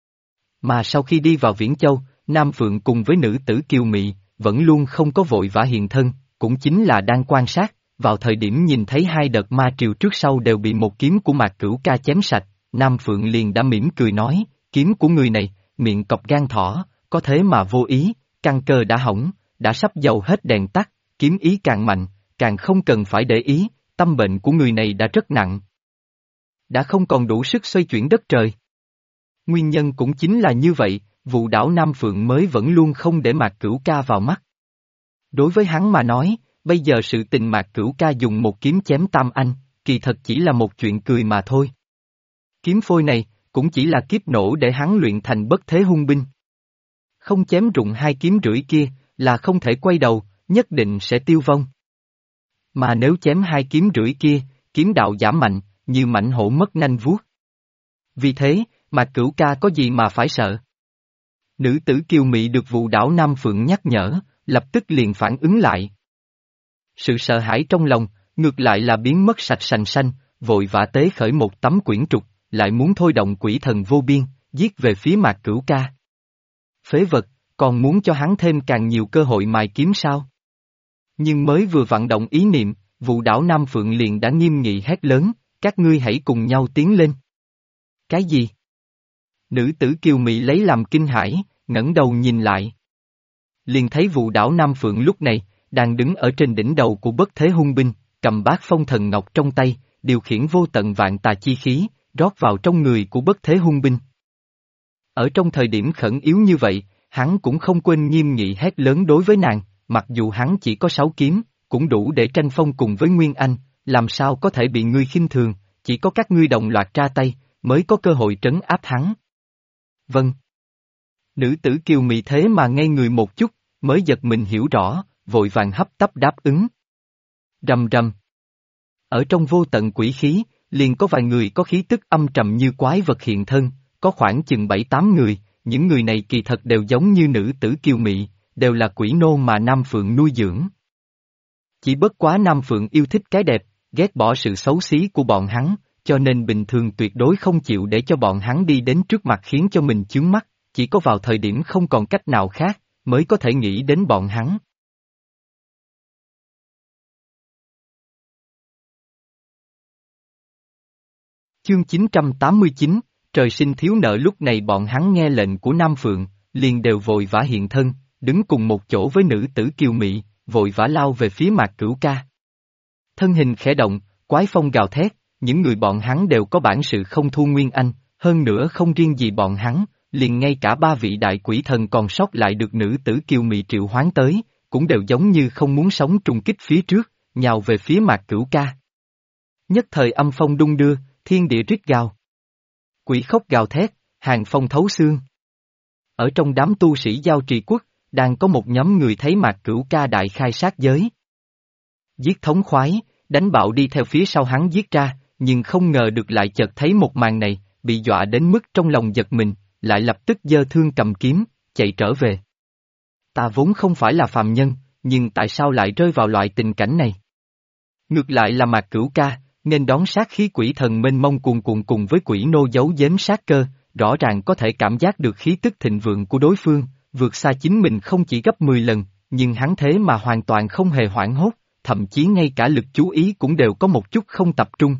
S1: Mà sau khi đi vào Viễn Châu, Nam Phượng cùng với nữ tử kiều mị, vẫn luôn không có vội vã hiện thân, cũng chính là đang quan sát, vào thời điểm nhìn thấy hai đợt ma triều trước sau đều bị một kiếm của Mạc Cửu Ca chém sạch, Nam Phượng liền đã mỉm cười nói, kiếm của người này, miệng cọp gan thỏ, có thế mà vô ý, căn cơ đã hỏng, đã sắp dầu hết đèn tắt, kiếm ý càng mạnh, càng không cần phải để ý, tâm bệnh của người này đã rất nặng. Đã không còn đủ sức xoay chuyển đất trời. Nguyên nhân cũng chính là như vậy, vụ đảo Nam Phượng mới vẫn luôn không để Mạc Cửu Ca vào mắt. Đối với hắn mà nói, bây giờ sự tình Mạc Cửu Ca dùng một kiếm chém Tam Anh, kỳ thật chỉ là một chuyện cười mà thôi. Kiếm phôi này, cũng chỉ là kiếp nổ để hắn luyện thành bất thế hung binh. Không chém rụng hai kiếm rưỡi kia, là không thể quay đầu, nhất định sẽ tiêu vong. Mà nếu chém hai kiếm rưỡi kia, kiếm đạo giảm mạnh, như mãnh hổ mất nanh vuốt. Vì thế, Mạc Cửu Ca có gì mà phải sợ? Nữ tử kiều mị được vụ đảo Nam Phượng nhắc nhở, lập tức liền phản ứng lại. Sự sợ hãi trong lòng, ngược lại là biến mất sạch sành xanh, vội vã tế khởi một tấm quyển trục, lại muốn thôi động quỷ thần vô biên, giết về phía Mạc Cửu Ca. Phế vật, còn muốn cho hắn thêm càng nhiều cơ hội mài kiếm sao? Nhưng mới vừa vận động ý niệm, vụ đảo Nam Phượng liền đã nghiêm nghị hét lớn, các ngươi hãy cùng nhau tiến lên. Cái gì? Nữ tử kiều mị lấy làm kinh hãi, ngẩng đầu nhìn lại. Liền thấy vụ đảo Nam Phượng lúc này, đang đứng ở trên đỉnh đầu của bất thế hung binh, cầm bát phong thần ngọc trong tay, điều khiển vô tận vạn tà chi khí, rót vào trong người của bất thế hung binh. Ở trong thời điểm khẩn yếu như vậy, hắn cũng không quên nghiêm nghị hét lớn đối với nàng, mặc dù hắn chỉ có 6 kiếm, cũng đủ để tranh phong cùng với Nguyên Anh, làm sao có thể bị ngươi khinh thường, chỉ có các ngươi đồng loạt ra tay, mới có cơ hội trấn áp hắn. Vâng. Nữ tử kiều mị thế mà ngây người một chút, mới giật mình hiểu rõ, vội vàng hấp tấp đáp ứng. Rầm rầm. Ở trong vô tận quỷ khí, liền có vài người có khí tức âm trầm như quái vật hiện thân, có khoảng chừng 7-8 người, những người này kỳ thật đều giống như nữ tử kiều mị, đều là quỷ nô mà Nam Phượng nuôi dưỡng. Chỉ bất quá Nam Phượng yêu thích cái đẹp, ghét bỏ sự xấu xí của bọn hắn, cho nên bình thường tuyệt đối không chịu để cho bọn hắn đi đến trước mặt khiến cho mình chướng mắt, chỉ có vào thời điểm không còn cách nào khác, mới có thể nghĩ đến bọn hắn. Chương 989, trời sinh thiếu nợ. Lúc này bọn hắn nghe lệnh của Nam Phượng, liền đều vội vã hiện thân, đứng cùng một chỗ với nữ tử kiều mị, vội vã lao về phía Mạc Cửu Ca. Thân hình khẽ động, quái phong gào thét, những người bọn hắn đều có bản sự không thu Nguyên Anh, hơn nữa không riêng gì bọn hắn, liền ngay cả 3 vị đại quỷ thần còn sót lại được nữ tử kiều mị triệu hoán tới, cũng đều giống như không muốn sống trùng kích phía trước, nhào về phía Mạc Cửu Ca. Nhất thời âm phong đung đưa, thiên địa rít gào. Quỷ khóc gào thét, hàng phong thấu xương. Ở trong đám tu sĩ Giao Trì Quốc, đang có một nhóm người thấy Mạc Cửu Ca đại khai sát giới. Giết thống khoái, đánh bạo đi theo phía sau hắn giết ra, nhưng không ngờ được lại chợt thấy một màn này, bị dọa đến mức trong lòng giật mình, lại lập tức giơ thương cầm kiếm, chạy trở về. Ta vốn không phải là phàm nhân, nhưng tại sao lại rơi vào loại tình cảnh này? Ngược lại là Mạc Cửu Ca, nên đón sát khí quỷ thần mênh mông cuồn cuộn cùng với quỷ nô giấu giếm sát cơ, rõ ràng có thể cảm giác được khí tức thịnh vượng của đối phương, vượt xa chính mình không chỉ gấp 10 lần, nhưng hắn thế mà hoàn toàn không hề hoảng hốt, thậm chí ngay cả lực chú ý cũng đều có một chút không tập trung.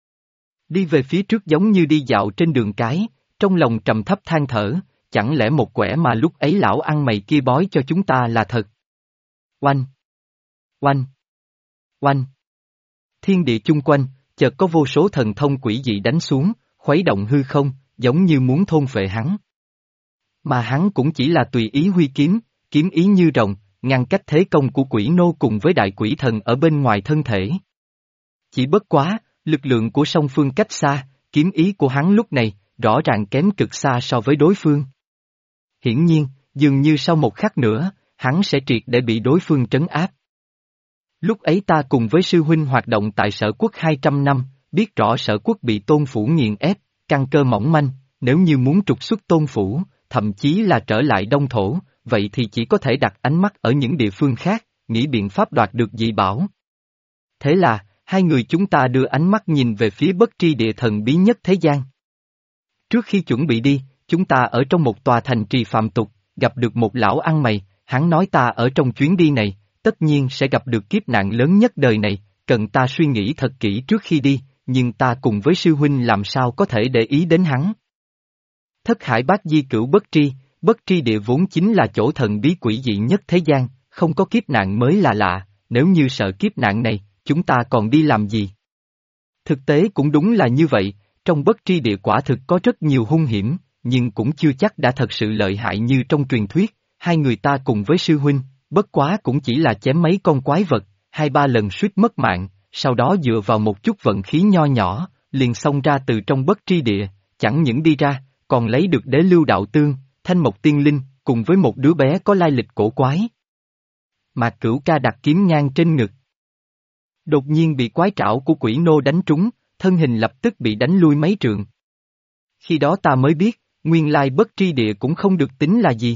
S1: Đi về phía trước giống như đi dạo trên đường cái, trong lòng trầm thấp than thở, chẳng lẽ một quẻ mà lúc ấy lão ăn mày kia bói cho chúng ta là thật? Oanh! Oanh! Oanh! Thiên địa chung quanh, chợt có vô số thần thông quỷ dị đánh xuống, khuấy động hư không, giống như muốn thôn phệ hắn. Mà hắn cũng chỉ là tùy ý huy kiếm, kiếm ý như rồng, ngăn cách thế công của quỷ nô cùng với đại quỷ thần ở bên ngoài thân thể. Chỉ bất quá, lực lượng của song phương cách xa, kiếm ý của hắn lúc này, rõ ràng kém cực xa so với đối phương. Hiển nhiên, dường như sau một khắc nữa, hắn sẽ triệt để bị đối phương trấn áp. Lúc ấy ta cùng với sư huynh hoạt động tại Sở Quốc 200 năm, biết rõ Sở Quốc bị Tôn phủ nghiền ép, căn cơ mỏng manh, nếu như muốn trục xuất Tôn phủ, thậm chí là trở lại Đông Thổ, vậy thì chỉ có thể đặt ánh mắt ở những địa phương khác, nghĩ biện pháp đoạt được dị bảo. Thế là, hai người chúng ta đưa ánh mắt nhìn về phía bất tri địa thần bí nhất thế gian. Trước khi chuẩn bị đi, chúng ta ở trong một tòa thành trì phàm tục, gặp được một lão ăn mày, hắn nói ta ở trong chuyến đi này, tất nhiên sẽ gặp được kiếp nạn lớn nhất đời này, cần ta suy nghĩ thật kỹ trước khi đi, nhưng ta cùng với sư huynh làm sao có thể để ý đến hắn. Thất hải bát di cửu bất tri địa vốn chính là chỗ thần bí quỷ dị nhất thế gian, không có kiếp nạn mới là lạ, nếu như sợ kiếp nạn này, chúng ta còn đi làm gì? Thực tế cũng đúng là như vậy, trong bất tri địa quả thực có rất nhiều hung hiểm, nhưng cũng chưa chắc đã thật sự lợi hại như trong truyền thuyết, hai người ta cùng với sư huynh, bất quá cũng chỉ là chém mấy con quái vật, 2-3 lần suýt mất mạng, sau đó dựa vào một chút vận khí nho nhỏ, liền xông ra từ trong bất tri địa, chẳng những đi ra, còn lấy được đế lưu đạo tương, thanh mộc tiên linh, cùng với một đứa bé có lai lịch cổ quái. Mạc Cửu Ca đặt kiếm ngang trên ngực. Đột nhiên bị quái trảo của quỷ nô đánh trúng, thân hình lập tức bị đánh lui mấy trượng. Khi đó ta mới biết, nguyên lai bất tri địa cũng không được tính là gì.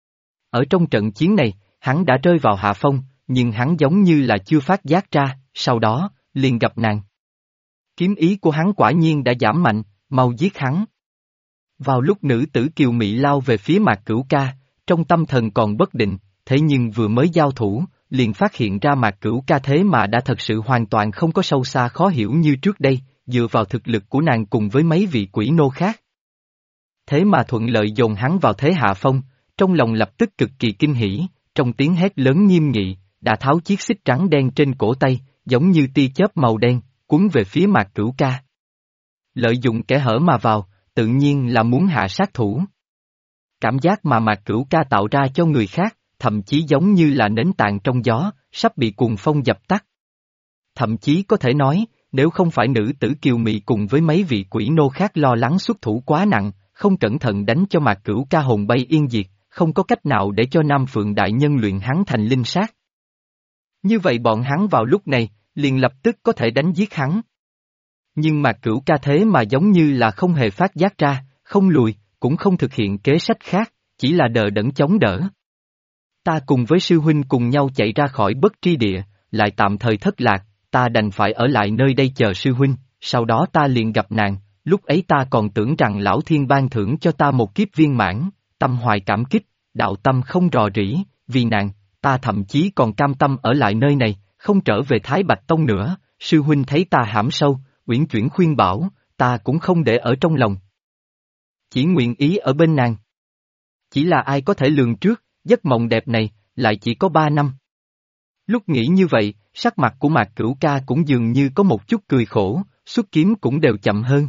S1: Ở trong trận chiến này, hắn đã rơi vào hạ phong, nhưng hắn giống như là chưa phát giác ra, sau đó, liền gặp nàng. Kiếm ý của hắn quả nhiên đã giảm mạnh, mau giết hắn. Vào lúc nữ tử kiều mị lao về phía Mạc Cửu Ca, trong tâm thần còn bất định, thế nhưng vừa mới giao thủ, liền phát hiện ra Mạc Cửu Ca thế mà đã thật sự hoàn toàn không có sâu xa khó hiểu như trước đây, dựa vào thực lực của nàng cùng với mấy vị quỷ nô khác. Thế mà thuận lợi dồn hắn vào thế hạ phong, trong lòng lập tức cực kỳ kinh hỉ, trong tiếng hét lớn nghiêm nghị, đã tháo chiếc xích trắng đen trên cổ tay, giống như tia chớp màu đen, cuốn về phía Mạc Cửu Ca. Lợi dụng kẽ hở mà vào, tự nhiên là muốn hạ sát thủ. Cảm giác mà Mạc Cửu Ca tạo ra cho người khác, thậm chí giống như là nến tàn trong gió, sắp bị cuồng phong dập tắt. Thậm chí có thể nói, nếu không phải nữ tử kiều mị cùng với mấy vị quỷ nô khác lo lắng xuất thủ quá nặng, không cẩn thận đánh cho Mạc Cửu Ca hồn bay yên diệt, không có cách nào để cho Nam Phượng Đại Nhân luyện hắn thành linh sát. Như vậy bọn hắn vào lúc này, liền lập tức có thể đánh giết hắn. Nhưng Mạc Cửu Ca thế mà giống như là không hề phát giác ra, không lùi, cũng không thực hiện kế sách khác, chỉ là đờ đẫn chống đỡ. Ta cùng với sư huynh cùng nhau chạy ra khỏi bất tri địa, lại tạm thời thất lạc, ta đành phải ở lại nơi đây chờ sư huynh, sau đó ta liền gặp nàng, lúc ấy ta còn tưởng rằng lão thiên ban thưởng cho ta một kiếp viên mãn, tâm hoài cảm kích, đạo tâm không rò rỉ, vì nàng, ta thậm chí còn cam tâm ở lại nơi này, không trở về Thái Bạch Tông nữa, sư huynh thấy ta hãm sâu, uyển chuyển khuyên bảo, ta cũng không để ở trong lòng. Chỉ nguyện ý ở bên nàng. Chỉ là ai có thể lường trước, giấc mộng đẹp này, lại chỉ có 3 năm. Lúc nghĩ như vậy, sắc mặt của Mạc Cửu Ca cũng dường như có một chút cười khổ, xuất kiếm cũng đều chậm hơn.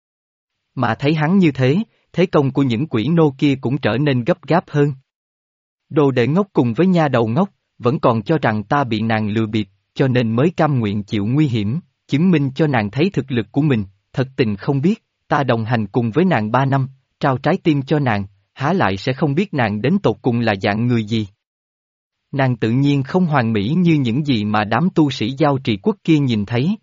S1: Mà thấy hắn như thế, thế công của những quỷ nô kia cũng trở nên gấp gáp hơn. Đồ đệ ngốc cùng với nha đầu ngốc, vẫn còn cho rằng ta bị nàng lừa bịp, cho nên mới cam nguyện chịu nguy hiểm, chứng minh cho nàng thấy thực lực của mình, thật tình không biết, ta đồng hành cùng với nàng 3 năm, trao trái tim cho nàng, há lại sẽ không biết nàng đến tột cùng là dạng người gì. Nàng tự nhiên không hoàn mỹ như những gì mà đám tu sĩ giao trì quốc kia nhìn thấy.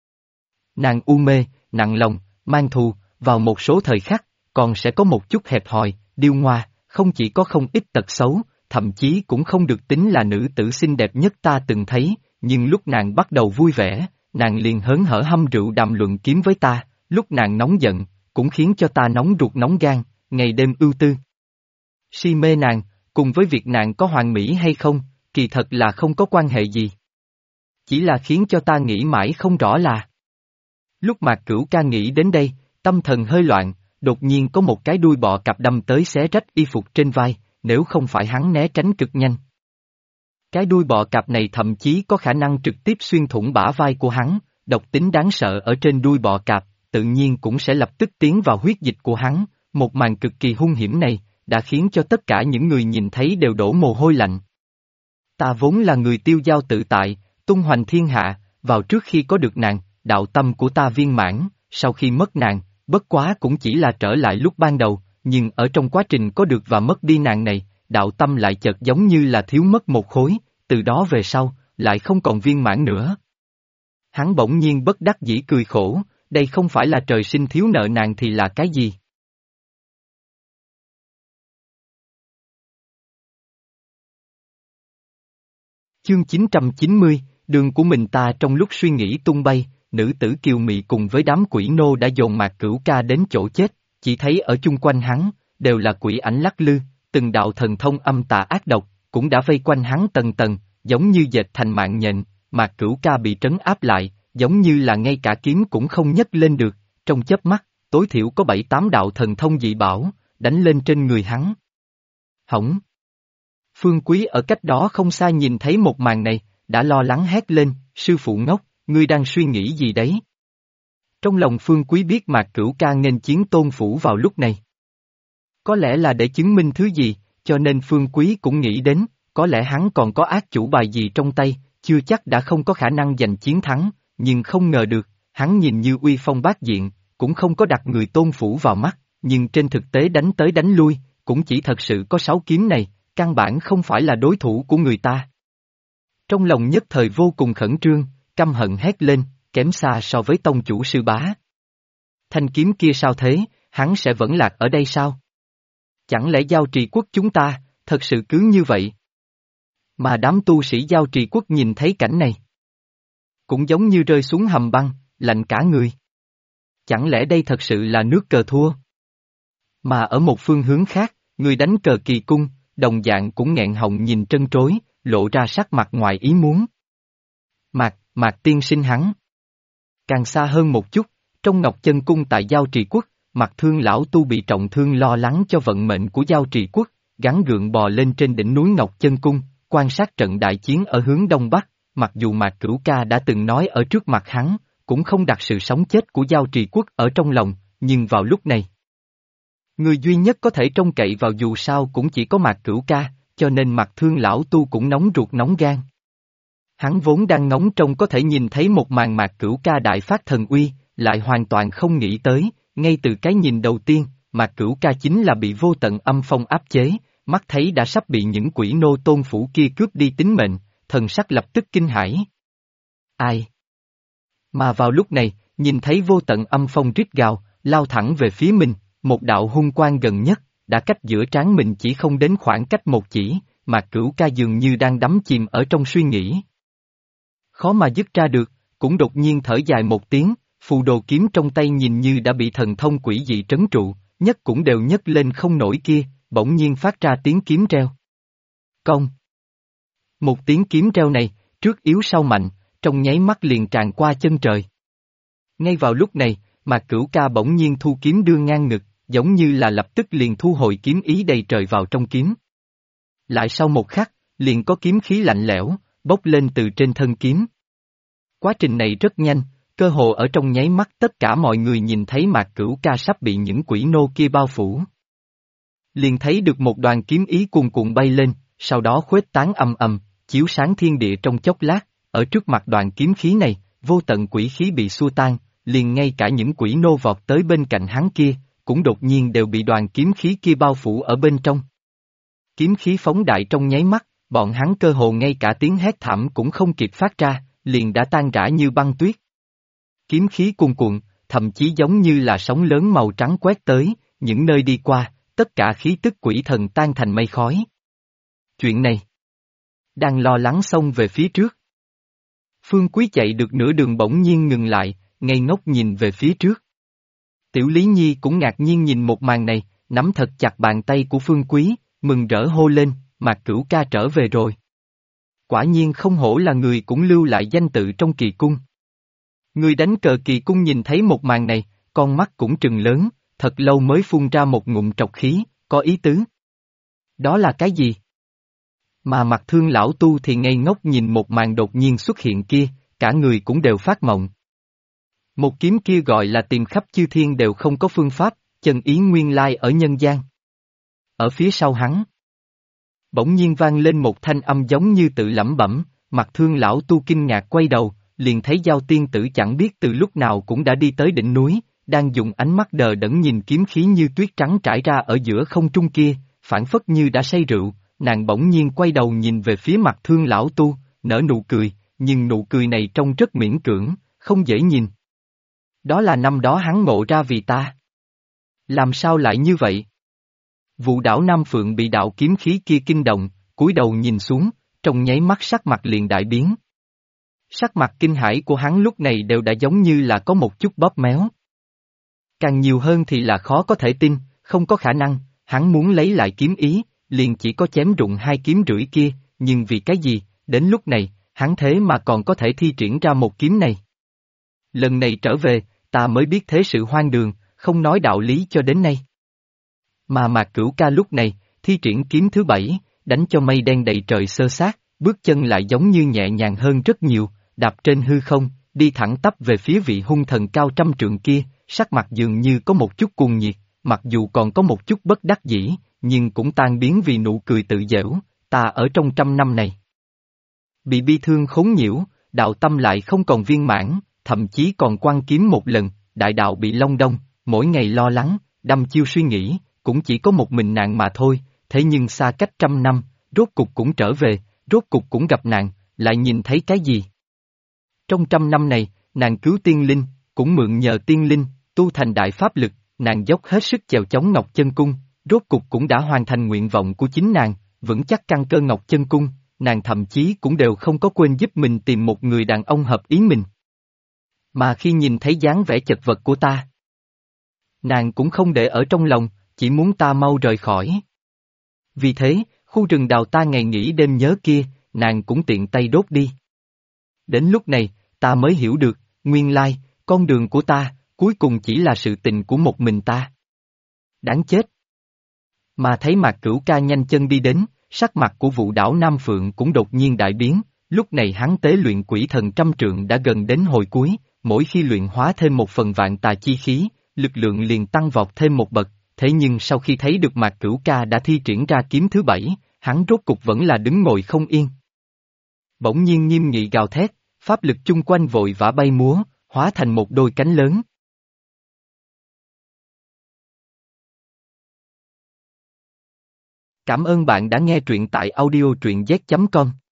S1: Nàng u mê, nặng lòng, mang thù, vào một số thời khắc, còn sẽ có một chút hẹp hòi, điêu ngoa, không chỉ có không ít tật xấu, thậm chí cũng không được tính là nữ tử xinh đẹp nhất ta từng thấy, nhưng lúc nàng bắt đầu vui vẻ, nàng liền hớn hở hâm rượu đàm luận kiếm với ta, lúc nàng nóng giận, cũng khiến cho ta nóng ruột nóng gan, ngày đêm ưu tư. Si mê nàng, cùng với việc nàng có hoàn mỹ hay không, kỳ thật là không có quan hệ gì. Chỉ là khiến cho ta nghĩ mãi không rõ là. Lúc Mạc Cửu Ca nghĩ đến đây, tâm thần hơi loạn, đột nhiên có một cái đuôi bọ cạp đâm tới xé rách y phục trên vai, nếu không phải hắn né tránh cực nhanh. Cái đuôi bọ cạp này thậm chí có khả năng trực tiếp xuyên thủng bả vai của hắn, độc tính đáng sợ ở trên đuôi bọ cạp, tự nhiên cũng sẽ lập tức tiến vào huyết dịch của hắn, một màn cực kỳ hung hiểm này, đã khiến cho tất cả những người nhìn thấy đều đổ mồ hôi lạnh. Ta vốn là người tiêu dao tự tại, tung hoành thiên hạ, vào trước khi có được nàng, đạo tâm của ta viên mãn, sau khi mất nàng, bất quá cũng chỉ là trở lại lúc ban đầu, nhưng ở trong quá trình có được và mất đi nàng này, đạo tâm lại chợt giống như là thiếu mất một khối, từ đó về sau, lại không còn viên mãn nữa. Hắn bỗng nhiên bất đắc dĩ cười khổ, đây không phải là trời sinh thiếu nợ nàng thì là cái gì? Chương 990, đường của mình ta. Trong lúc suy nghĩ tung bay, nữ tử kiều mị cùng với đám quỷ nô đã dồn Mạc Cửu Ca đến chỗ chết, chỉ thấy ở chung quanh hắn, đều là quỷ ảnh lắc lư, từng đạo thần thông âm tà ác độc, cũng đã vây quanh hắn tầng tầng, giống như dệt thành mạng nhện. Mạc Cửu Ca bị trấn áp lại, giống như là ngay cả kiếm cũng không nhấc lên được, trong chớp mắt, tối thiểu có 7-8 đạo thần thông dị bảo, đánh lên trên người hắn. Hỏng! Phương Quý ở cách đó không xa nhìn thấy một màn này, đã lo lắng hét lên, sư phụ ngốc, ngươi đang suy nghĩ gì đấy? Trong lòng Phương Quý biết Mạc Cửu Ca nghênh chiến Tôn Phủ vào lúc này. Có lẽ là để chứng minh thứ gì, cho nên Phương Quý cũng nghĩ đến, có lẽ hắn còn có ác chủ bài gì trong tay, chưa chắc đã không có khả năng giành chiến thắng, nhưng không ngờ được, hắn nhìn như uy phong bát diện, cũng không có đặt người Tôn Phủ vào mắt, nhưng trên thực tế đánh tới đánh lui, cũng chỉ thật sự có 6 kiếm này, căn bản không phải là đối thủ của người ta. Trong lòng nhất thời vô cùng khẩn trương, căm hận hét lên, kém xa so với tông chủ sư bá. Thanh kiếm kia sao thế, hắn sẽ vẫn lạc ở đây sao? Chẳng lẽ Giao Trì Quốc chúng ta, thật sự cứ như vậy? Mà đám tu sĩ Giao Trì Quốc nhìn thấy cảnh này, cũng giống như rơi xuống hầm băng, lạnh cả người. Chẳng lẽ đây thật sự là nước cờ thua? Mà ở một phương hướng khác, người đánh cờ Kỳ Cung, đồng dạng cũng nghẹn họng nhìn trân trối, lộ ra sắc mặt ngoài ý muốn. Mạc tiên sinh hắn. Càng xa hơn một chút, trong Ngọc Chân Cung tại Giao Trì Quốc, Mặt Thương lão tu bị trọng thương lo lắng cho vận mệnh của Giao Trì Quốc, gắng gượng bò lên trên đỉnh núi Ngọc Chân Cung, quan sát trận đại chiến ở hướng đông bắc, mặc dù Mạc Cửu Ca đã từng nói ở trước mặt hắn, cũng không đặt sự sống chết của Giao Trì Quốc ở trong lòng, nhưng vào lúc này, người duy nhất có thể trông cậy vào dù sao cũng chỉ có Mạc Cửu Ca, cho nên Mặt Thương lão tu cũng nóng ruột nóng gan. Hắn vốn đang ngóng trông có thể nhìn thấy một màn Mạc Cửu Ca đại phát thần uy, lại hoàn toàn không nghĩ tới, ngay từ cái nhìn đầu tiên, Mạc Cửu Ca chính là bị vô tận âm phong áp chế, mắt thấy đã sắp bị những quỷ nô Tôn Phủ kia cướp đi tính mệnh, thần sắc lập tức kinh hãi. Ai? Mà vào lúc này, nhìn thấy vô tận âm phong rít gào, lao thẳng về phía mình, một đạo hung quang gần nhất, đã cách giữa trán mình chỉ không đến khoảng cách một chỉ, Mạc Cửu Ca dường như đang đắm chìm ở trong suy nghĩ. Khó mà dứt ra được, cũng đột nhiên thở dài một tiếng, phù đồ kiếm trong tay nhìn như đã bị thần thông quỷ dị trấn trụ, nhất cũng đều nhấc lên không nổi kia, bỗng nhiên phát ra tiếng kiếm reo. Cong! Một tiếng kiếm reo này, trước yếu sau mạnh, trong nháy mắt liền tràn qua chân trời. Ngay vào lúc này, Mạc Cửu Ca bỗng nhiên thu kiếm đưa ngang ngực, giống như là lập tức liền thu hồi kiếm ý đầy trời vào trong kiếm. Lại sau một khắc, liền có kiếm khí lạnh lẽo, bốc lên từ trên thân kiếm. Quá trình này rất nhanh, cơ hồ ở trong nháy mắt tất cả mọi người nhìn thấy Mạc Cửu Ca sắp bị những quỷ nô kia bao phủ. Liền thấy được một đoàn kiếm ý cuồn cuộn bay lên, sau đó khuếch tán ầm ầm, chiếu sáng thiên địa trong chốc lát, ở trước mặt đoàn kiếm khí này, vô tận quỷ khí bị xua tan, liền ngay cả những quỷ nô vọt tới bên cạnh hắn kia, cũng đột nhiên đều bị đoàn kiếm khí kia bao phủ ở bên trong. Kiếm khí phóng đại trong nháy mắt, bọn hắn cơ hồ ngay cả tiếng hét thảm cũng không kịp phát ra, liền đã tan rã như băng tuyết. Kiếm khí cuồn cuộn, thậm chí giống như là sóng lớn màu trắng quét tới, những nơi đi qua, tất cả khí tức quỷ thần tan thành mây khói. Chuyện này, đang lo lắng xông về phía trước. Phương Quý chạy được nửa đường bỗng nhiên ngừng lại, ngây ngốc nhìn về phía trước. Tiểu Lý Nhi cũng ngạc nhiên nhìn một màn này, nắm thật chặt bàn tay của Phương Quý, mừng rỡ hô lên, Mạc Cửu Ca trở về rồi. Quả nhiên không hổ là người cũng lưu lại danh tự trong Kỳ Cung. Người đánh cờ Kỳ Cung nhìn thấy một màn này, con mắt cũng trừng lớn, thật lâu mới phun ra một ngụm trọc khí, có ý tứ. Đó là cái gì? Mà Mặt Thương lão tu thì ngây ngốc nhìn một màn đột nhiên xuất hiện kia, cả người cũng đều phát mộng. Một kiếm kia gọi là tìm khắp chư thiên đều không có phương pháp, chân ý nguyên lai ở nhân gian. Ở phía sau hắn, bỗng nhiên vang lên một thanh âm giống như tự lẩm bẩm, Mặt Thương lão tu kinh ngạc quay đầu, liền thấy Giao tiên tử chẳng biết từ lúc nào cũng đã đi tới đỉnh núi, đang dùng ánh mắt đờ đẫn nhìn kiếm khí như tuyết trắng trải ra ở giữa không trung kia, phảng phất như đã say rượu, nàng bỗng nhiên quay đầu nhìn về phía Mặt Thương lão tu, nở nụ cười, nhưng nụ cười này trông rất miễn cưỡng, không dễ nhìn. Đó là năm đó hắn ngộ ra vì ta. Làm sao lại như vậy? Vụ đảo Nam Phượng bị đạo kiếm khí kia kinh động, cúi đầu nhìn xuống, trong nháy mắt sắc mặt liền đại biến. Sắc mặt kinh hãi của hắn lúc này đều đã giống như là có một chút bóp méo. Càng nhiều hơn thì là khó có thể tin, không có khả năng, hắn muốn lấy lại kiếm ý, liền chỉ có chém rụng hai kiếm rưỡi kia, nhưng vì cái gì, đến lúc này, hắn thế mà còn có thể thi triển ra một kiếm này. Lần này trở về, ta mới biết thế sự hoang đường, không nói đạo lý cho đến nay. Mà Mạc Cửu Ca lúc này, thi triển kiếm thứ 7, đánh cho mây đen đầy trời xơ xác, bước chân lại giống như nhẹ nhàng hơn rất nhiều, đạp trên hư không, đi thẳng tắp về phía vị hung thần cao trăm trượng kia, sắc mặt dường như có một chút cuồng nhiệt, mặc dù còn có một chút bất đắc dĩ, nhưng cũng tan biến vì nụ cười tự giễu, ta ở trong 100 năm này. Bị bi thương khốn nhiễu, đạo tâm lại không còn viên mãn, thậm chí còn quăng kiếm một lần, đại đạo bị long đong, mỗi ngày lo lắng, đăm chiêu suy nghĩ, cũng chỉ có một mình nàng mà thôi, thế nhưng xa cách 100 năm, rốt cục cũng trở về, rốt cục cũng gặp nàng, lại nhìn thấy cái gì? Trong 100 năm này, nàng cứu tiên linh, cũng mượn nhờ tiên linh, tu thành đại pháp lực, nàng dốc hết sức chèo chống Ngọc Chân Cung, rốt cục cũng đã hoàn thành nguyện vọng của chính nàng, vững chắc căn cơ Ngọc Chân Cung, nàng thậm chí cũng đều không có quên giúp mình tìm một người đàn ông hợp ý mình. Mà khi nhìn thấy dáng vẻ chật vật của ta, nàng cũng không để ở trong lòng, chỉ muốn ta mau rời khỏi. Vì thế, khu rừng đào ta ngày nghỉ đêm nhớ kia, nàng cũng tiện tay đốt đi. Đến lúc này, ta mới hiểu được, nguyên lai, con đường của ta, cuối cùng chỉ là sự tình của một mình ta. Đáng chết. Mà thấy Mạc Cửu Ca nhanh chân đi đến, sắc mặt của Vũ Đảo Nam Phượng cũng đột nhiên đại biến, lúc này hắn tế luyện quỷ thần 100 trượng đã gần đến hồi cuối, mỗi khi luyện hóa thêm một phần vạn tà chi khí, lực lượng liền tăng vọt thêm một bậc, thế nhưng sau khi thấy được Mạc Cửu Ca đã thi triển ra kiếm thứ 7, hắn rốt cục vẫn là đứng ngồi không yên. Bỗng nhiên nghiêm nghị gào thét, pháp lực chung quanh vội vã bay múa, hóa thành một đôi cánh lớn. Cảm ơn bạn đã nghe truyện tại audio truyện z.com.